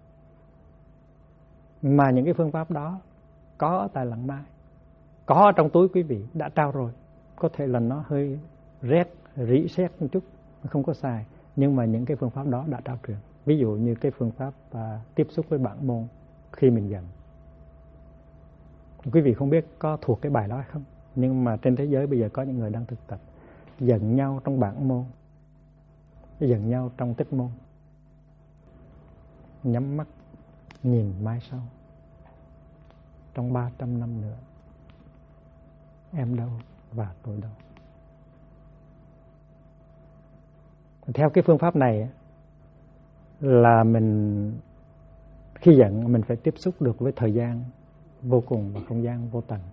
A: Mà những cái phương pháp đó có ở tại Lặng Mai, có ở trong túi quý vị đã trao rồi. Có thể là nó hơi rét, rỉ sét một chút, không có xài, nhưng mà những cái phương pháp đó đã trao truyền. Ví dụ như cái phương pháp tiếp xúc với bản môn khi mình giận. Quý vị không biết có thuộc cái bài đó hay không, nhưng mà trên thế giới bây giờ có những người đang thực tập giận nhau trong bản môn, giận nhau trong tích môn. Nhắm mắt nhìn mai sau, trong 300 năm nữa em đâu và tôi đâu. Theo cái phương pháp này là mình khi giận mình phải tiếp xúc được với thời gian vô cùng và không gian vô tận.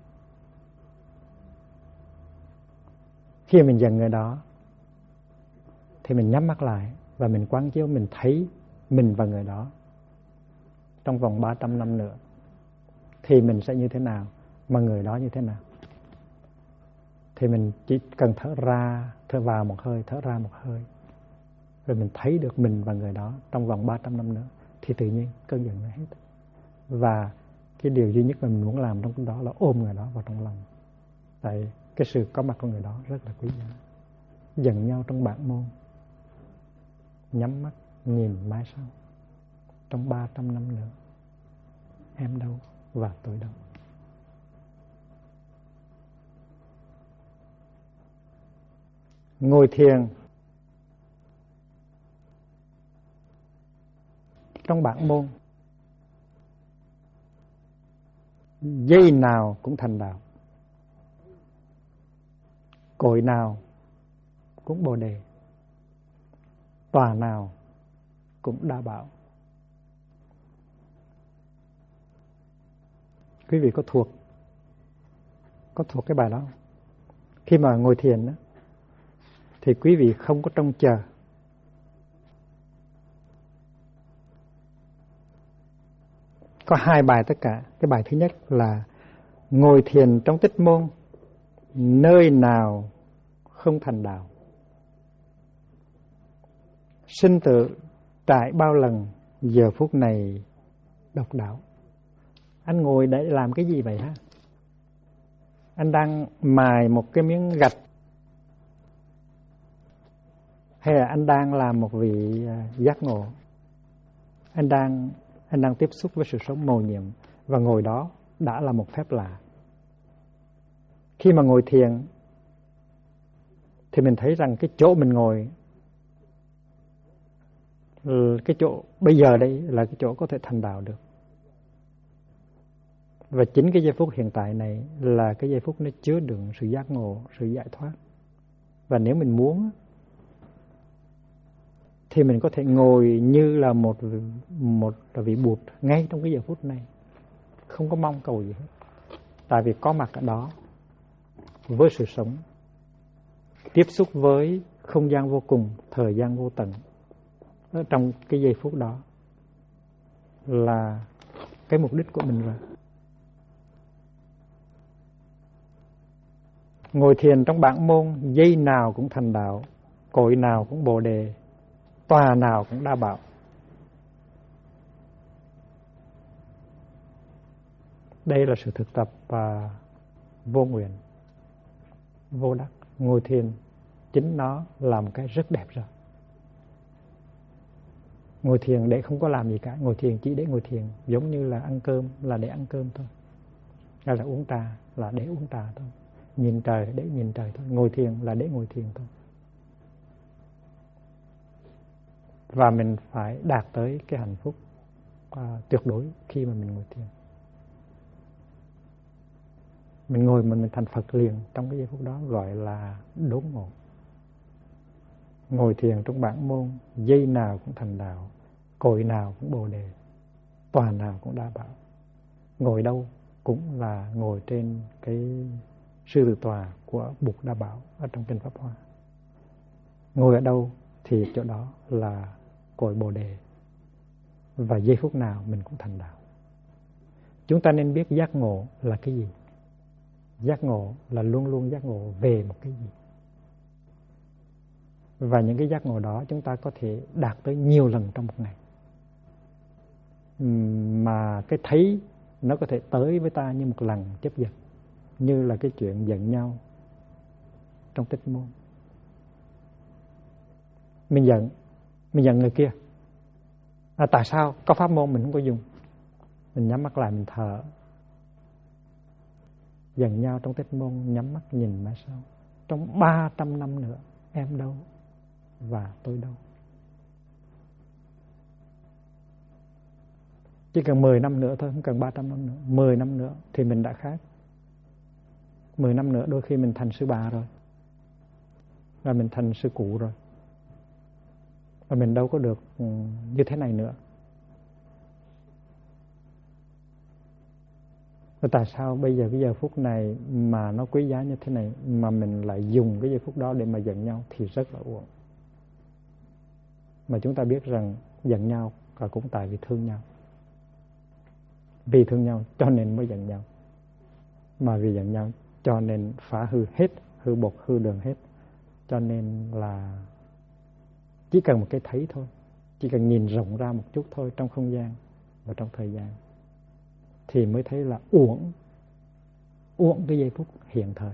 A: Khi mình giận người đó thì mình nhắm mắt lại và mình quán chiếu, mình thấy mình và người đó trong vòng 300 năm nữa thì mình sẽ như thế nào, mà người đó như thế nào. Thì mình chỉ cần thở ra, thở vào một hơi, thở ra một hơi, rồi mình thấy được mình và người đó trong vòng 300 năm nữa thì tự nhiên cơn giận nó hết. Và cái điều duy nhất mà mình muốn làm trong đó là ôm người đó vào trong lòng. Tại cái sự có mặt của người đó rất là quý giá. Giận nhau trong bản môn, nhắm mắt nhìn mai sau, trong 300 năm nữa em đâu và tôi đâu. ngồi thiền trong bản môn, giây nào cũng thành đạo, cội nào cũng bồ đề, tòa nào cũng đa bảo. Quý vị có thuộc cái bài đó không? Khi mà ngồi thiền đó, thì quý vị không có trông chờ. Có hai bài tất cả. Cái bài thứ nhất là ngồi thiền trong tích môn, nơi nào không thành đạo. Sinh tử trải bao lần, giờ phút này độc đạo. Anh ngồi để làm cái gì vậy ha? Anh đang mài một cái miếng gạch, hay là anh đang làm một vị giác ngộ? Anh đang tiếp xúc với sự sống mầu nhiệm, và ngồi đó đã là một phép lạ. Khi mà ngồi thiền thì mình thấy rằng cái chỗ mình ngồi, cái chỗ bây giờ đây là cái chỗ có thể thành đạo được. Và chính cái giây phút hiện tại này là cái giây phút nó chứa đựng sự giác ngộ, sự giải thoát. Và nếu mình muốn thì mình có thể ngồi như là một vị Bụt ngay trong cái giờ phút này, không có mong cầu gì hết. Tại vì có mặt ở đó với sự sống, tiếp xúc với không gian vô cùng, thời gian vô tận. Ở trong cái giây phút đó là cái mục đích của mình rồi. Ngồi thiền trong bản môn, giây nào cũng thành đạo, cội nào cũng bồ đề, tòa nào cũng đa bảo. Đây là sự thực tập vô nguyện, vô đắc. Ngồi thiền chính nó là một cái rất đẹp rồi. Ngồi thiền để không có làm gì cả, ngồi thiền chỉ để ngồi thiền, giống như là ăn cơm là để ăn cơm thôi, hay là uống trà là để uống trà thôi, nhìn trời để nhìn trời thôi, ngồi thiền là để ngồi thiền thôi. Và mình phải đạt tới cái hạnh phúc tuyệt đối khi mà mình ngồi thiền. Mình ngồi mà mình thành Phật liền trong cái giây phút đó, gọi là đốn ngộ. Ngồi thiền trong bản môn, giây nào cũng thành đạo, cội nào cũng bồ đề, tòa nào cũng đa bảo. Ngồi đâu cũng là ngồi trên cái sư tử tòa của Bụt Đa Bảo ở trong kinh Pháp Hoa. Ngồi ở đâu thì chỗ đó là cội bồ đề, và giây phút nào mình cũng thành đạo. Chúng ta nên biết giác ngộ là cái gì. Giác ngộ là luôn luôn giác ngộ về một cái gì. Và những cái giác ngộ đó chúng ta có thể đạt tới nhiều lần trong một ngày. Mà cái thấy nó có thể tới với ta như một lần chớp giật, như là cái chuyện giận nhau trong tích môn. Mình giận người kia. Tại sao có pháp môn mình không có dùng? Mình nhắm mắt lại mình thở. Giận nhau trong tích môn, nhắm mắt nhìn mãi sau. Trong 300 năm nữa em đâu và tôi đâu. Chỉ cần 10 năm nữa thôi, không cần 300 năm nữa. 10 năm nữa thì mình đã khác. 10 năm nữa đôi khi mình thành sư bà rồi, và mình thành sư cụ rồi, và mình đâu có được như thế này nữa. Và tại sao bây giờ cái giờ phút này mà nó quý giá như thế này mà mình lại dùng cái giờ phút đó để mà giận nhau thì rất là uổng. Mà chúng ta biết rằng giận nhau là cũng tại vì thương nhau. Vì thương nhau cho nên mới giận nhau. Mà vì giận nhau cho nên phá hư hết, hư bột, hư đường hết. Cho nên là chỉ cần một cái thấy thôi, chỉ cần nhìn rộng ra một chút thôi trong không gian và trong thời gian, thì mới thấy là uổng cái giây phút hiện thời.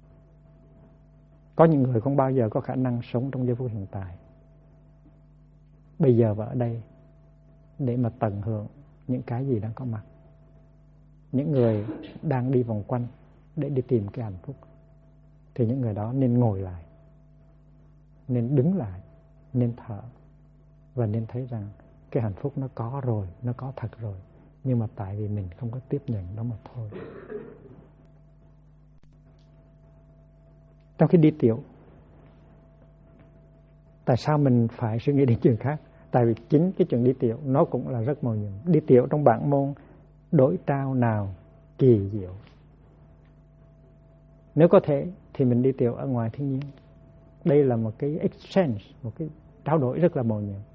A: Có những người không bao giờ có khả năng sống trong giây phút hiện tại, bây giờ và ở đây, để mà tận hưởng những cái gì đang có mặt. Những người đang đi vòng quanh để đi tìm cái hạnh phúc, thì những người đó nên ngồi lại nên đứng lại, nên thở và nên thấy rằng cái hạnh phúc nó có rồi, nó có thật rồi, nhưng mà tại vì mình không có tiếp nhận nó mà thôi. Trong khi đi tiểu, tại sao mình phải suy nghĩ đến chuyện khác? Tại vì chính cái chuyện đi tiểu nó cũng là rất mầu nhiệm. Đi tiểu trong bản môn đối trao nào kỳ diệu. Nếu có thể thì mình đi tiểu ở ngoài thiên nhiên. Đây là một cái exchange, một cái trao đổi rất là mầu nhiệm.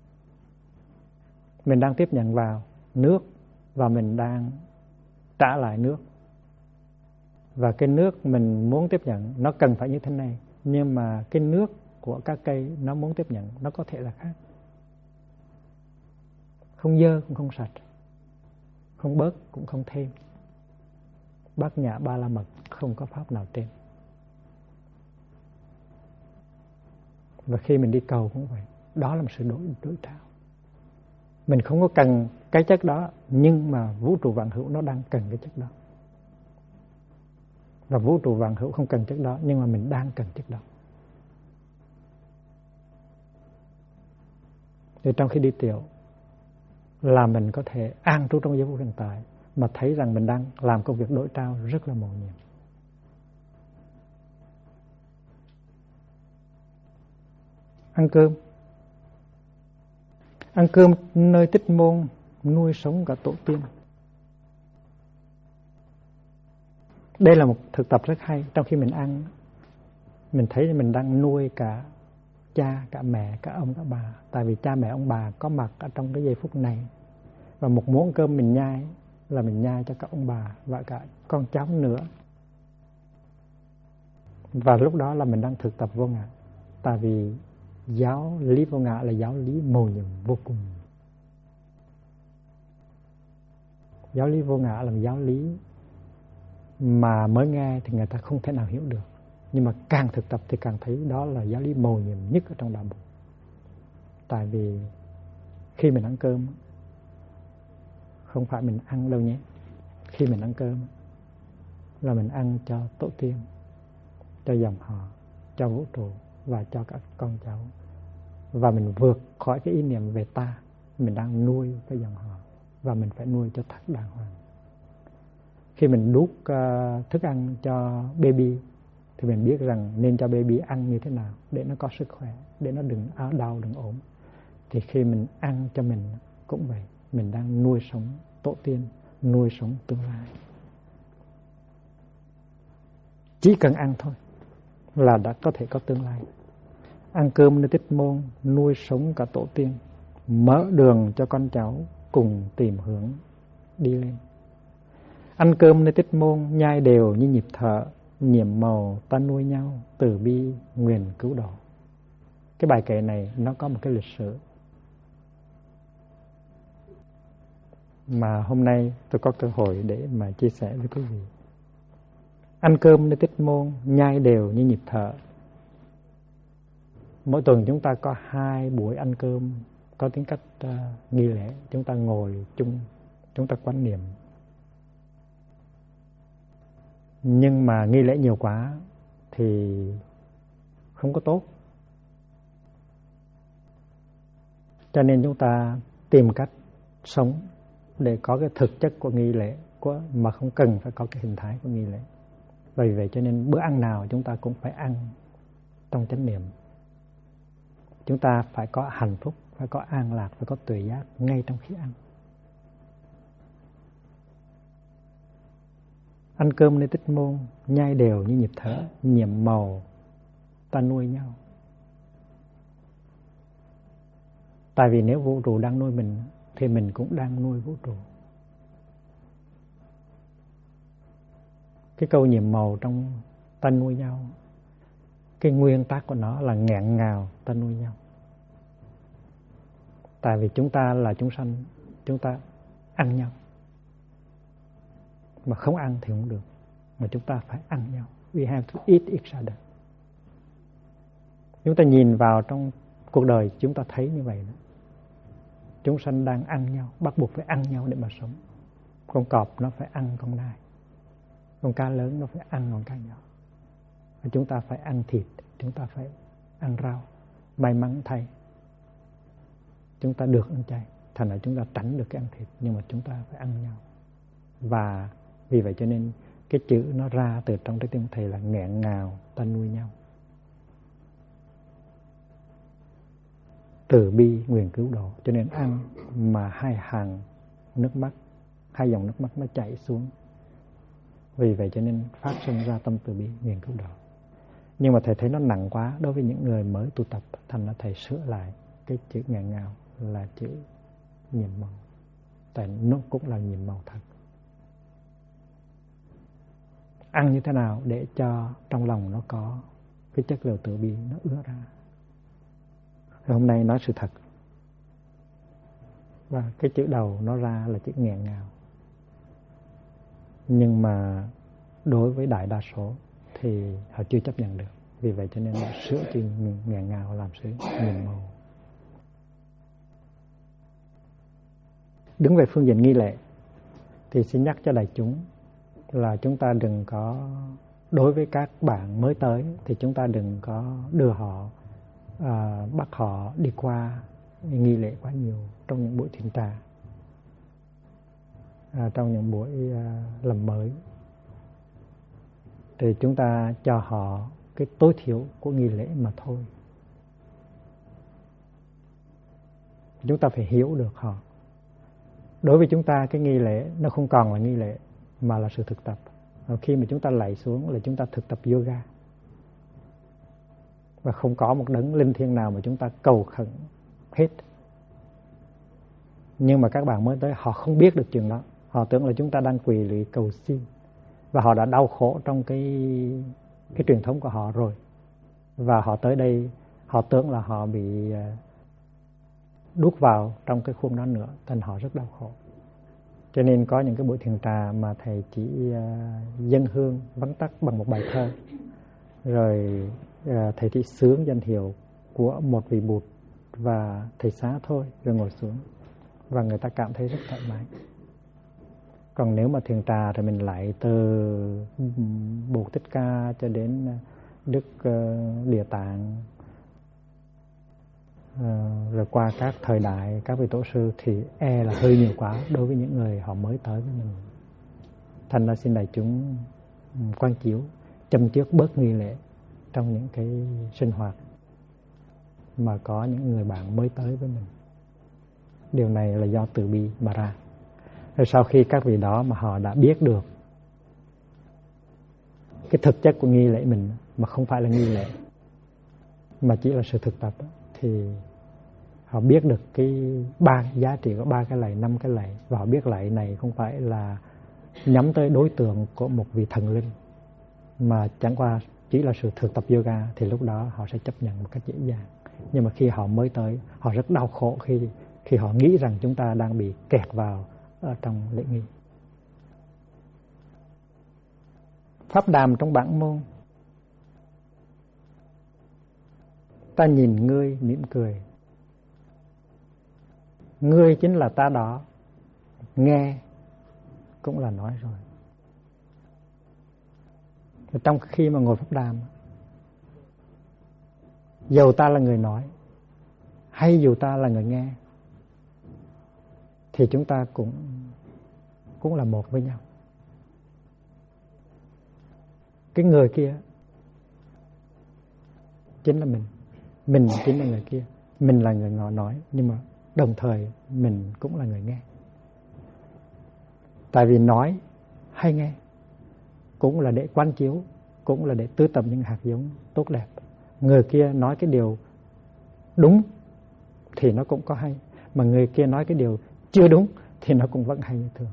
A: Mình đang tiếp nhận vào nước và mình đang trả lại nước. Và cái nước mình muốn tiếp nhận nó cần phải như thế này, nhưng mà cái nước của các cây nó muốn tiếp nhận nó có thể là khác. Không dơ cũng không sạch, không bớt cũng không thêm. Bát nhã ba la mật, không có pháp nào trên. Và khi mình đi cầu cũng vậy, đó là một sự đối trao. Mình không có cần cái chất đó, nhưng mà vũ trụ vạn hữu nó đang cần cái chất đó. Và vũ trụ vạn hữu không cần chất đó, nhưng mà mình đang cần chất đó. Thì trong khi đi tiểu là mình có thể an trú trong giây phút hiện tại, mà thấy rằng mình đang làm công việc đối trao rất là mầu nhiệm. Ăn cơm nơi Tích Môn nuôi sống cả tổ tiên. Đây là một thực tập rất hay. Trong khi mình ăn, mình thấy mình đang nuôi cả cha, cả mẹ, cả ông, cả bà. Tại vì cha mẹ ông bà có mặt ở trong cái giây phút này. Và một muỗng cơm mình nhai là mình nhai cho các ông bà và cả con cháu nữa. Và lúc đó là mình đang thực tập vô ngã. Tại vì giáo lý vô ngã là giáo lý mầu nhiệm vô cùng. Giáo lý vô ngã là một giáo lý mà mới nghe thì người ta không thể nào hiểu được. Nhưng mà càng thực tập thì càng thấy đó là giáo lý mầu nhiệm nhất ở trong đạo Bụt. Tại vì khi mình ăn cơm, không phải mình ăn đâu nhé. Khi mình ăn cơm là mình ăn cho tổ tiên, cho dòng họ, cho vũ trụ và cho các con cháu. Và mình vượt khỏi cái ý niệm về ta. Mình đang nuôi cái dòng họ và mình phải nuôi cho thật đàng hoàng. Khi mình đút thức ăn cho baby thì mình biết rằng nên cho baby ăn như thế nào để nó có sức khỏe, để nó đừng đau, đừng ốm. Thì khi mình ăn cho mình cũng vậy. Mình đang nuôi sống tổ tiên, nuôi sống tương lai. Chỉ cần ăn thôi là đã có thể có tương lai. Ăn cơm nơi Tích Môn nuôi sống cả tổ tiên, mở đường cho con cháu cùng tìm hướng đi lên. Ăn cơm nơi Tích Môn nhai đều như nhịp thở, nhiệm màu ta nuôi nhau, từ bi nguyện cứu độ. Cái bài kệ này nó có một cái lịch sử mà hôm nay tôi có cơ hội để mà chia sẻ với quý vị. Ăn cơm nơi Tích Môn nhai đều như nhịp thở. Mỗi tuần chúng ta có 2 buổi ăn cơm có tính cách nghi lễ. Chúng ta ngồi chung, chúng ta quán niệm. Nhưng mà nghi lễ nhiều quá thì không có tốt. Cho nên chúng ta tìm cách sống để có cái thực chất của nghi lễ mà không cần phải có cái hình thái của nghi lễ. Vì vậy cho nên bữa ăn nào chúng ta cũng phải ăn trong chánh niệm. Chúng ta phải có hạnh phúc, phải có an lạc, phải có tuệ giác ngay trong khi ăn. Ăn cơm nơi Tích Môn nhai đều như nhịp thở, nhiệm màu ta nuôi nhau. Tại vì nếu vũ trụ đang nuôi mình thì mình cũng đang nuôi vũ trụ. Cái câu nhiệm màu trong ta nuôi nhau, cái nguyên tắc của nó là nghẹn ngào ta nuôi nhau. Tại vì chúng ta là chúng sanh, chúng ta ăn nhau. Mà không ăn thì không được, mà chúng ta phải ăn nhau. We have to eat each other. Chúng ta nhìn vào trong cuộc đời chúng ta thấy như vậy đó. Chúng sanh đang ăn nhau, bắt buộc phải ăn nhau để mà sống. Con cọp nó phải ăn con nai, con cá lớn nó phải ăn con cá nhỏ. Và chúng ta phải ăn thịt, chúng ta phải ăn rau. May mắn thay chúng ta được ăn chay, thành ra chúng ta tránh được cái ăn thịt, nhưng mà chúng ta phải ăn nhau. Và vì vậy cho nên cái chữ nó ra từ trong trái tim thầy là nghẹn ngào ta nuôi nhau. Từ bi nguyện cứu độ, cho nên ăn mà hai hàng nước mắt, hai dòng nước mắt nó chảy xuống. Vì vậy cho nên phát sinh ra tâm từ bi nguyện cứu độ. Nhưng mà thầy thấy nó nặng quá đối với những người mới tu tập, thành ra thầy sửa lại cái chữ nghẹn ngào là chữ nhiệm màu, tại nó cũng là nhiệm màu thật. Ăn như thế nào để cho trong lòng nó có cái chất liệu từ bi nó ứa ra. Hôm nay nói sự thật, và cái chữ đầu nó ra là chữ nghẹn ngào. Nhưng mà đối với đại đa số thì họ chưa chấp nhận được. Vì vậy cho nên họ sửa chữ nghẹn ngào làm sự nhiệm màu. Đứng về phương diện nghi lễ thì xin nhắc cho đại chúng là chúng ta đừng có, đối với các bạn mới tới thì chúng ta đừng có đưa họ, bắt họ đi qua nghi lễ quá nhiều trong những buổi thiền trà, trong những buổi làm mới. Thì chúng ta cho họ cái tối thiểu của nghi lễ mà thôi. Chúng ta phải hiểu được họ. Đối với chúng ta cái nghi lễ nó không còn là nghi lễ mà là sự thực tập. Khi mà chúng ta lạy xuống là chúng ta thực tập yoga. Và không có một đấng linh thiêng nào mà chúng ta cầu khẩn hết. Nhưng mà các bạn mới tới họ không biết được chuyện đó. Họ tưởng là chúng ta đang quỳ lạy cầu xin. Và họ đã đau khổ trong cái truyền thống của họ rồi. Và họ tới đây họ tưởng là họ bị đút vào trong cái khuôn đó nữa, nên họ rất đau khổ. Cho nên có những cái buổi thiền trà mà thầy chỉ dâng hương vắn tắt bằng một bài thơ, rồi thầy chỉ xướng danh hiệu của một vị Bụt và thầy xá thôi, rồi ngồi xuống và người ta cảm thấy rất thoải mái. Còn nếu mà thiền trà thì mình lại từ Bụt Thích Ca cho đến Đức Địa Tạng, rồi qua các thời đại, các vị tổ sư thì là hơi nhiều quá đối với những người họ mới tới với mình. Thành ra xin đại chúng quan chiếu, châm trước bớt nghi lễ trong những cái sinh hoạt mà có những người bạn mới tới với mình. Điều này là do từ bi mà ra. Rồi sau khi các vị đó mà họ đã biết được cái thực chất của nghi lễ mình mà không phải là nghi lễ mà chỉ là sự thực tập, thì họ biết được cái giá trị của 3 cái lạy, 5 cái lạy, và họ biết lạy này không phải là nhắm tới đối tượng của một vị thần linh mà chẳng qua chỉ là sự thực tập yoga, thì lúc đó họ sẽ chấp nhận một cách dễ dàng. Nhưng mà khi họ mới tới, họ rất đau khổ khi họ nghĩ rằng chúng ta đang bị kẹt vào ở trong lễ nghi. Pháp đàm trong bản môn: ta nhìn ngươi mỉm cười. Ngươi chính là ta đó, nghe cũng là nói rồi. Trong khi mà ngồi pháp đàm, dầu ta là người nói hay dù ta là người nghe, thì chúng ta cũng là một với nhau. Cái người kia chính là mình chính là người kia. Mình là người nói, nhưng mà đồng thời mình cũng là người nghe. Tại vì nói hay nghe cũng là để quán chiếu, cũng là để tưới tầm những hạt giống tốt đẹp. Người kia nói cái điều đúng thì nó cũng có hay, mà người kia nói cái điều chưa đúng thì nó cũng vẫn hay như thường.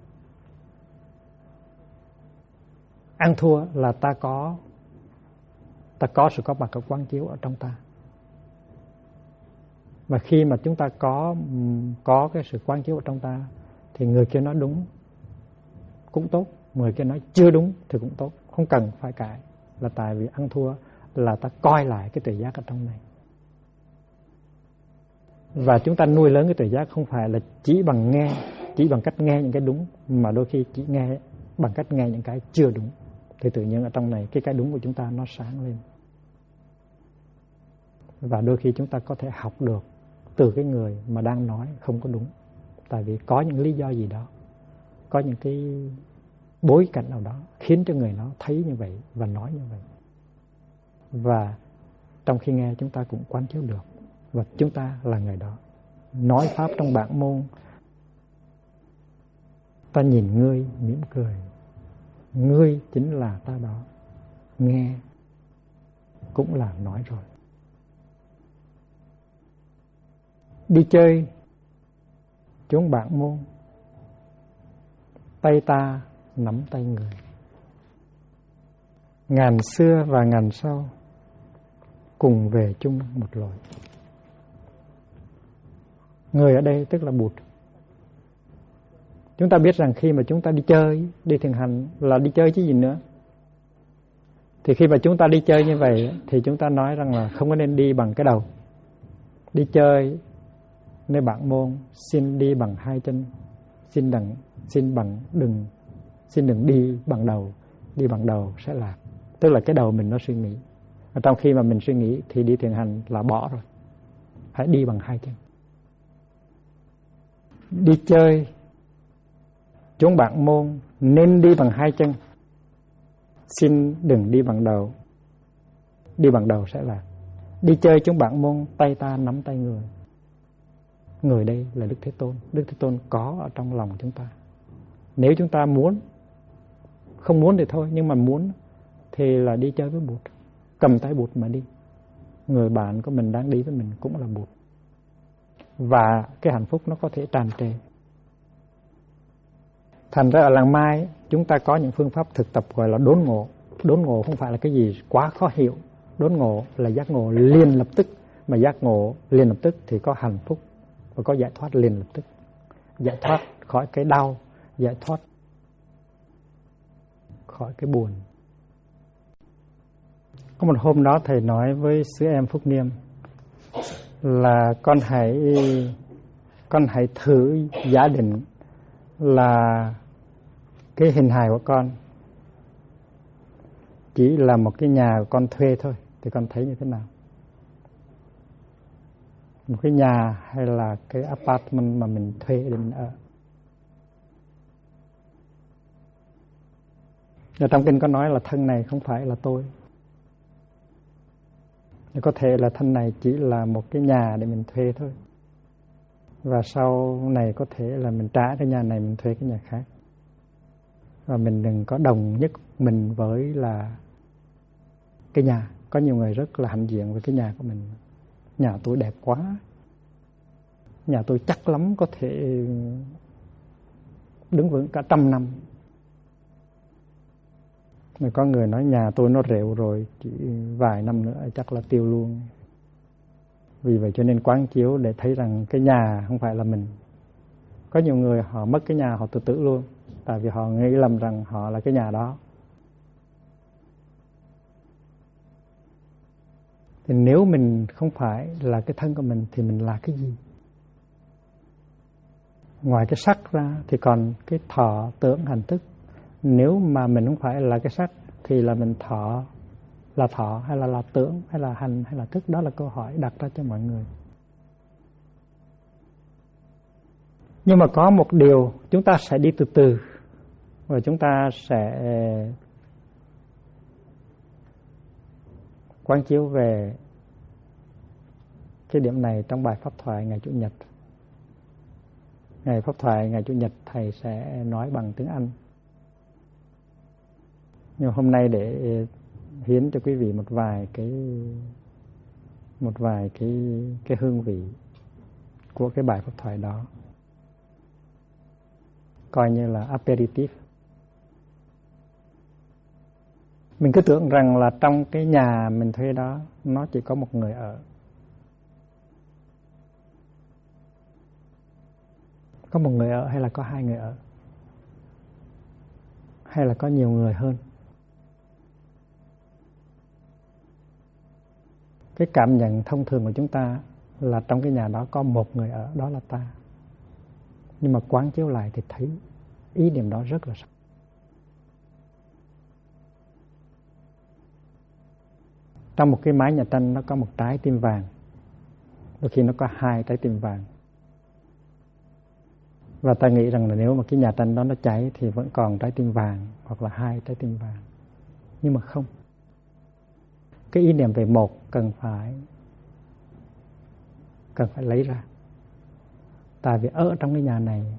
A: Ăn thua là ta có sự có mặt của quán chiếu ở trong ta. Mà khi mà chúng ta có cái sự quán chiếu ở trong ta, thì người kia nói đúng cũng tốt, người kia nói chưa đúng thì cũng tốt, không cần phải cãi. Là tại vì ăn thua là ta coi lại cái tuệ giác ở trong này. Và chúng ta nuôi lớn cái tuệ giác không phải là chỉ bằng cách nghe những cái đúng, mà đôi khi chỉ nghe bằng cách nghe những cái chưa đúng, thì tự nhiên ở trong này cái đúng của chúng ta nó sáng lên. Và đôi khi chúng ta có thể học được từ cái người mà đang nói không có đúng. Tại vì có những lý do gì đó, có những cái bối cảnh nào đó khiến cho người nó thấy như vậy và nói như vậy. Và trong khi nghe chúng ta cũng quán chiếu được, và chúng ta là người đó. Nói pháp trong bản môn, ta nhìn ngươi mỉm cười, ngươi chính là ta đó. Nghe cũng là nói rồi. Đi chơi chúng bản môn, tay ta nắm tay người. Ngàn xưa và ngàn sau cùng về chung một lối. Người ở đây tức là Bụt. Chúng ta biết rằng khi mà chúng ta đi chơi, đi thiền hành là đi chơi chứ gì nữa. Thì khi mà chúng ta đi chơi như vậy thì chúng ta nói rằng là không có nên đi bằng cái đầu. Đi chơi nơi bản môn xin đi bằng hai chân, xin đừng đi bằng đầu. Đi bằng đầu sẽ lạc. Tức là cái đầu mình nó suy nghĩ. Và trong khi mà mình suy nghĩ thì đi thiền hành là bỏ rồi. Hãy đi bằng hai chân. Đi chơi chúng bản môn nên đi bằng hai chân, xin đừng đi bằng đầu. Đi bằng đầu sẽ lạc. Đi chơi chúng bản môn, tay ta nắm tay người. Người đây là Đức Thế Tôn. Đức Thế Tôn có ở trong lòng chúng ta. Nếu chúng ta muốn, không muốn thì thôi, nhưng mà muốn thì là đi chơi với Bụt. Cầm tay Bụt mà đi. Người bạn của mình đang đi với mình cũng là Bụt. Và cái hạnh phúc nó có thể tràn trề. Thành ra ở làng Mai chúng ta có những phương pháp thực tập gọi là đốn ngộ. Đốn ngộ không phải là cái gì quá khó hiểu. Đốn ngộ là giác ngộ liền lập tức. Mà giác ngộ liền lập tức thì có hạnh phúc và có giải thoát liền lập tức. Giải thoát khỏi cái đau, giải thoát khỏi cái buồn. Có một hôm đó thầy nói với sư em Phúc Niêm là con hãy thử giả định là cái hình hài của con chỉ là một cái nhà của con thuê thôi, thì con thấy như thế nào? Một cái nhà hay là cái apartment mà mình thuê để mình ở? Và trong kinh có nói là thân này không phải là tôi. Có thể là thân này chỉ là một cái nhà để mình thuê thôi. Và sau này có thể là mình trả cái nhà này, mình thuê cái nhà khác. Và mình đừng có đồng nhất mình với là cái nhà. Có nhiều người rất là hãnh diện với cái nhà của mình. Nhà tôi đẹp quá, nhà tôi chắc lắm có thể đứng vững cả 100 năm. Mà có người nói nhà tôi nó rệu rồi, chỉ vài năm nữa chắc là tiêu luôn. Vì vậy cho nên quán chiếu để thấy rằng cái nhà không phải là mình. Có nhiều người họ mất cái nhà họ tự tử luôn, tại vì họ nghĩ lầm rằng họ là cái nhà đó. Thì nếu mình không phải là cái thân của mình thì mình là cái gì? Ngoài cái sắc ra thì còn cái thọ, tưởng, hành, thức. Nếu mà mình không phải là cái sắc thì là mình thọ hay là tưởng hay là hành hay là thức? Đó là câu hỏi đặt ra cho mọi người. Nhưng mà có một điều chúng ta sẽ đi từ từ và chúng ta sẽ quán chiếu về cái điểm này trong bài pháp thoại ngày Chủ nhật. Ngày pháp thoại ngày Chủ nhật thầy sẽ nói bằng tiếng Anh. Nhưng hôm nay để hiến cho quý vị một vài cái hương vị của cái bài pháp thoại đó, coi như là aperitif. Mình cứ tưởng rằng là trong cái nhà mình thuê đó nó chỉ có một người ở. Có một người ở hay là có hai người ở? Hay là có nhiều người hơn? Cái cảm nhận thông thường của chúng ta là trong cái nhà đó có một người ở, đó là ta. Nhưng mà quán chiếu lại thì thấy ý niệm đó rất là sâu. Trong một cái mái nhà tranh nó có một trái tim vàng. đôi khi nó có 2 trái tim vàng. Và ta nghĩ rằng là nếu mà cái nhà tranh đó nó cháy thì vẫn còn trái tim vàng hoặc là 2 trái tim vàng. Nhưng mà không. Cái ý niệm về một cần phải lấy ra. Tại vì ở trong cái nhà này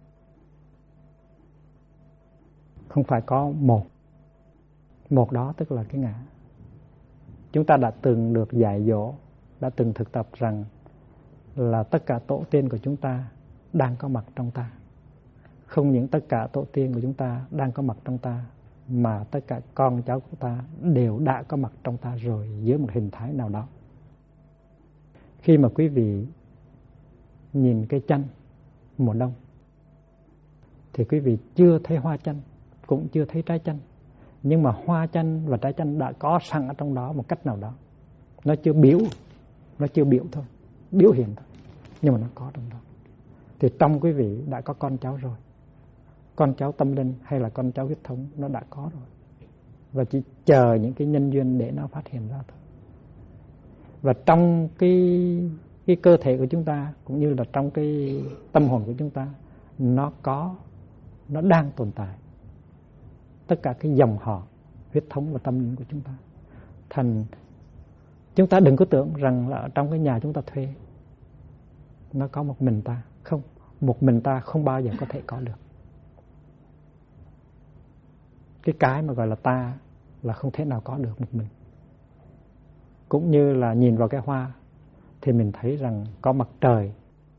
A: không phải có một. Một đó tức là cái ngã. Chúng ta đã từng được dạy dỗ, đã từng thực tập rằng là tất cả tổ tiên của chúng ta đang có mặt trong ta. Không những tất cả tổ tiên của chúng ta đang có mặt trong ta, mà tất cả con cháu của ta đều đã có mặt trong ta rồi dưới một hình thái nào đó. Khi mà quý vị nhìn cây chanh mùa đông thì quý vị chưa thấy hoa chanh, cũng chưa thấy trái chanh. Nhưng mà hoa chanh và trái chanh đã có sẵn ở trong đó một cách nào đó. Nó chưa biểu thôi, biểu hiện thôi, nhưng mà nó có trong đó. Thì trong quý vị đã có con cháu rồi. Con cháu tâm linh hay là con cháu huyết thống nó đã có rồi. Và chỉ chờ những cái nhân duyên để nó phát hiện ra thôi. Và trong cái cơ thể của chúng ta cũng như là trong cái tâm hồn của chúng ta, nó đang tồn tại tất cả cái dòng họ huyết thống và tâm linh của chúng ta. Thành chúng ta đừng có tưởng rằng là ở trong cái nhà chúng ta thuê nó có một mình ta. Không, một mình ta không bao giờ có thể có được. Cái mà gọi là ta là không thể nào có được một mình. Cũng như là nhìn vào cái hoa thì mình thấy rằng có mặt trời,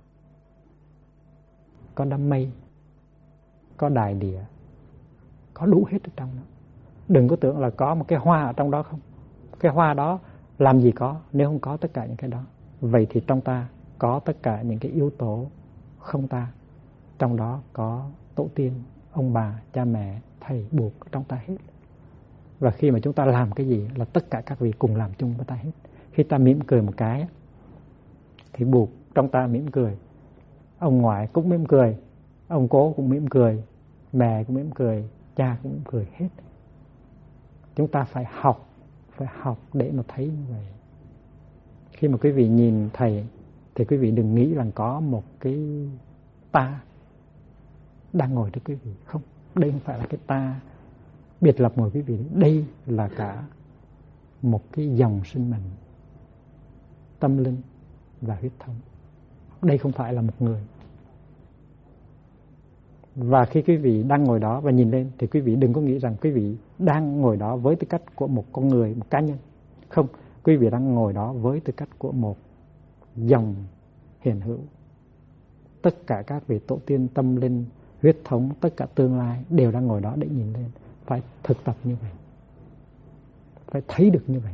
A: có đám mây, có đại địa, có đủ hết ở trong đó. Đừng có tưởng là có một cái hoa ở trong đó không. Cái hoa đó làm gì có nếu không có tất cả những cái đó. Vậy thì trong ta có tất cả những cái yếu tố không ta. Trong đó có tổ tiên, ông bà, cha mẹ, thầy, buộc trong ta hết. Và khi mà chúng ta làm cái gì là tất cả các vị cùng làm chung với ta hết. Khi ta mỉm cười một cái thì buộc trong ta mỉm cười, ông ngoại cũng mỉm cười, ông cố cũng mỉm cười, mẹ cũng mỉm cười, cha cũng mỉm cười hết. Chúng ta phải học để mà thấy như vậy. Khi mà quý vị nhìn thầy thì quý vị đừng nghĩ rằng có một cái ta đang ngồi trước quý vị. Không, đây không phải là cái ta biệt lập ngồi quý vị. Đây là cả một cái dòng sinh mệnh, tâm linh và huyết thống. Đây không phải là một người. Và khi quý vị đang ngồi đó và nhìn lên thì quý vị đừng có nghĩ rằng quý vị đang ngồi đó với tư cách của một con người, một cá nhân. Không, quý vị đang ngồi đó với tư cách của một dòng hiện hữu. Tất cả các vị tổ tiên tâm linh, huyết thống, tất cả tương lai đều đang ngồi đó để nhìn lên. Phải thực tập như vậy, phải thấy được như vậy.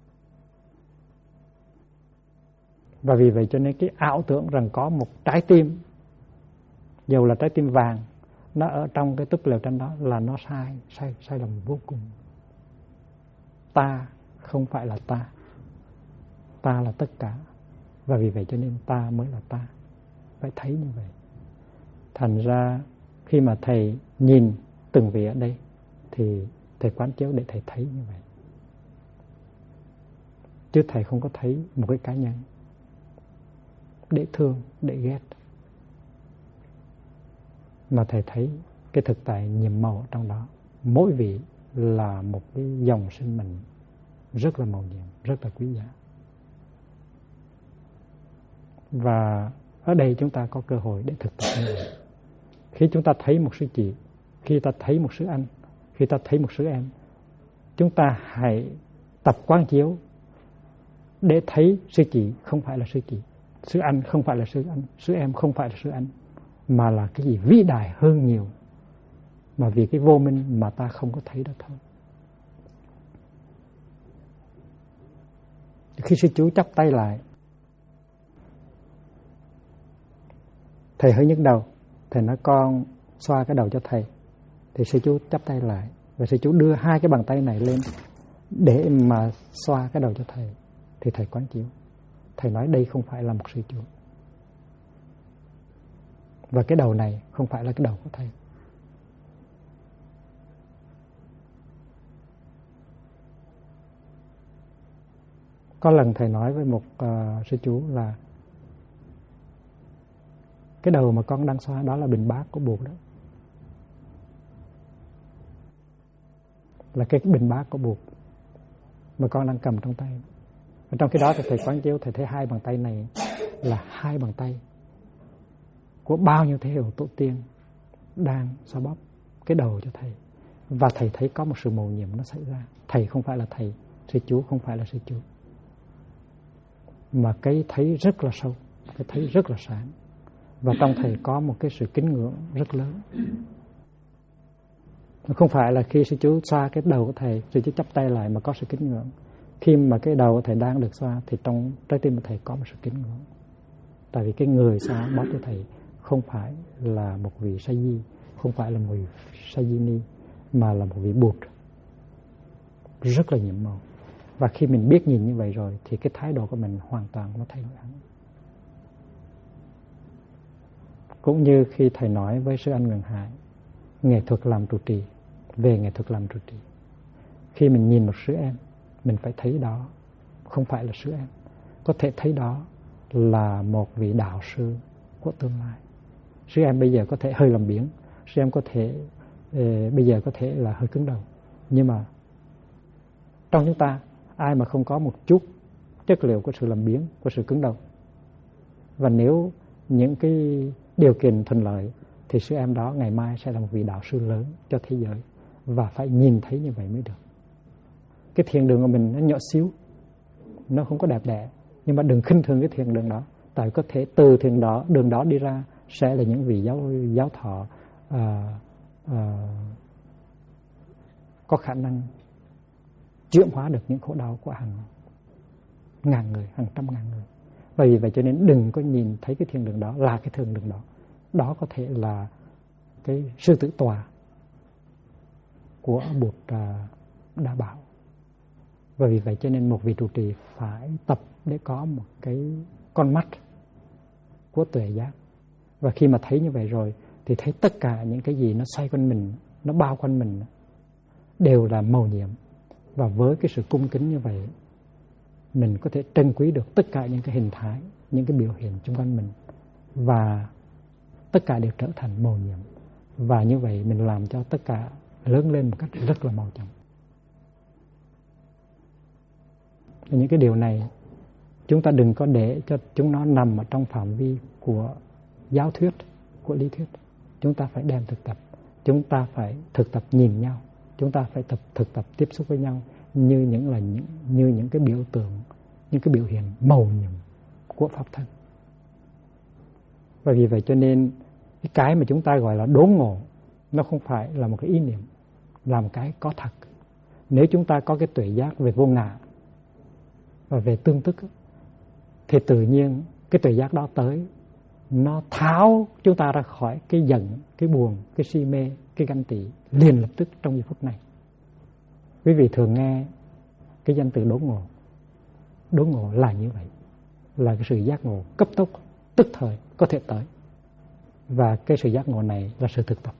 A: Và vì vậy cho nên cái ảo tưởng rằng có một trái tim, dù là trái tim vàng, nó ở trong cái túp lều tranh đó là nó sai lầm vô cùng. Ta không phải là ta. Ta là tất cả. Và vì vậy cho nên ta mới là ta. Phải thấy như vậy. Thành ra khi mà thầy nhìn từng vị ở đây thì thầy quán chiếu để thầy thấy như vậy. Chứ thầy không có thấy một cái cá nhân để thương, để ghét. Mà thầy thấy cái thực tại nhiệm màu trong đó. Mỗi vị là một cái dòng sinh mệnh rất là màu nhiệm, rất là quý giá. Và ở đây chúng ta có cơ hội để thực tập như vậy. Khi chúng ta thấy một sư chị, khi ta thấy một sư anh, khi ta thấy một sư em, chúng ta hãy tập quán chiếu để thấy sư chị không phải là sư chị, sư anh không phải là sư anh, sư em không phải là sư anh, mà là cái gì vĩ đại hơn nhiều, mà vì cái vô minh mà ta không có thấy đó thôi. Khi sư chú chắp tay lại, thầy hơi nhức đầu, thầy nói con xoa cái đầu cho thầy, thì sư chú chắp tay lại và sư chú đưa 2 cái bàn tay này lên để mà xoa cái đầu cho thầy. Thì thầy quán chiếu, thầy nói đây không phải là một sư chú, và cái đầu này không phải là cái đầu của thầy. Có lần thầy nói với một sư chú là Cái đầu mà con đang xoa đó là bình bát của Bụt đó. Là cái bình bát của Bụt mà con đang cầm trong tay. Ở trong cái đó thì thầy quán chiếu, thầy thấy hai bàn tay này là hai bàn tay của bao nhiêu thế hệ tổ tiên đang xoa bóp cái đầu cho thầy. Và thầy thấy có một sự mầu nhiệm nó xảy ra. Thầy không phải là thầy, sư chú không phải là sư chú, mà cái thấy rất là sâu, cái thấy rất là sáng. Và trong thầy có một cái sự kính ngưỡng rất lớn. Không phải là khi sư chú xoa cái đầu của thầy, sư chú chắp tay lại mà có sự kính ngưỡng. Khi mà cái đầu của thầy đang được xoa thì trong trái tim của thầy có một sự kính ngưỡng. Tại vì cái người xoa bóp cho thầy không phải là một vị sa di, không phải là một vị sa di ni, mà là một vị Bụt rất là nhiệm màu. Và khi mình biết nhìn như vậy rồi thì cái thái độ của mình hoàn toàn nó thay đổi hẳn. Cũng như khi thầy nói với sư anh Nguyễn Hải nghệ thuật làm trụ trì, về nghệ thuật làm trụ trì, khi mình nhìn một sư em, mình phải thấy đó không phải là sư em, có thể thấy đó là một vị đạo sư của tương lai. Sư em bây giờ có thể hơi làm biếng, sư em có thể bây giờ có thể là hơi cứng đầu, nhưng mà trong chúng ta ai mà không có một chút chất liệu của sự làm biếng, của sự cứng đầu. Và nếu những cái điều kiện thuận lợi thì sư em đó ngày mai sẽ là một vị đạo sư lớn cho thế giới, và phải nhìn thấy như vậy mới được. Cái thiền đường của mình nó nhỏ xíu, nó không có đẹp đẽ, nhưng mà đừng khinh thường cái thiền đường đó. Tại có thể từ thiền đó, đường đó đi ra sẽ là những vị giáo thọ có khả năng chuyển hóa được những khổ đau của hàng ngàn người, hàng trăm ngàn người. Và vì vậy cho nên đừng có nhìn thấy cái thiền đường đó là cái thiền đường đó. Đó có thể là cái sư tử tòa của Bụt đã bảo. Và vì vậy cho nên một vị trụ trì phải tập để có một cái con mắt của tuệ giác. Và khi mà thấy như vậy rồi thì thấy tất cả những cái gì nó xoay quanh mình, nó bao quanh mình đều là mầu nhiệm. Và với cái sự cung kính như vậy, mình có thể trân quý được tất cả những cái hình thái, những cái biểu hiện xung quanh mình, và tất cả đều trở thành mầu nhiệm. Và như vậy mình làm cho tất cả lớn lên một cách rất là mau chóng. Những cái điều này chúng ta đừng có để cho chúng nó nằm ở trong phạm vi của giáo thuyết, của lý thuyết. Chúng ta phải đem thực tập. Chúng ta phải thực tập nhìn nhau. Chúng ta phải thực tập tiếp xúc với nhau như những cái biểu tượng, những cái biểu hiện mầu nhiệm của Pháp thân. Và vì vậy cho nên cái mà chúng ta gọi là đốn ngộ nó không phải là một cái ý niệm, là một cái có thật. Nếu chúng ta có cái tuệ giác về vô ngã và về tương tức thì tự nhiên cái tuệ giác đó tới, nó tháo chúng ta ra khỏi cái giận, cái buồn, cái si mê, cái ganh tị liền lập tức trong giây phút này. Quý vị thường nghe cái danh từ đốn ngộ. Đốn ngộ là như vậy, là cái sự giác ngộ cấp tốc, tức thời có thể tới. Và cái sự giác ngộ này là sự thực tập.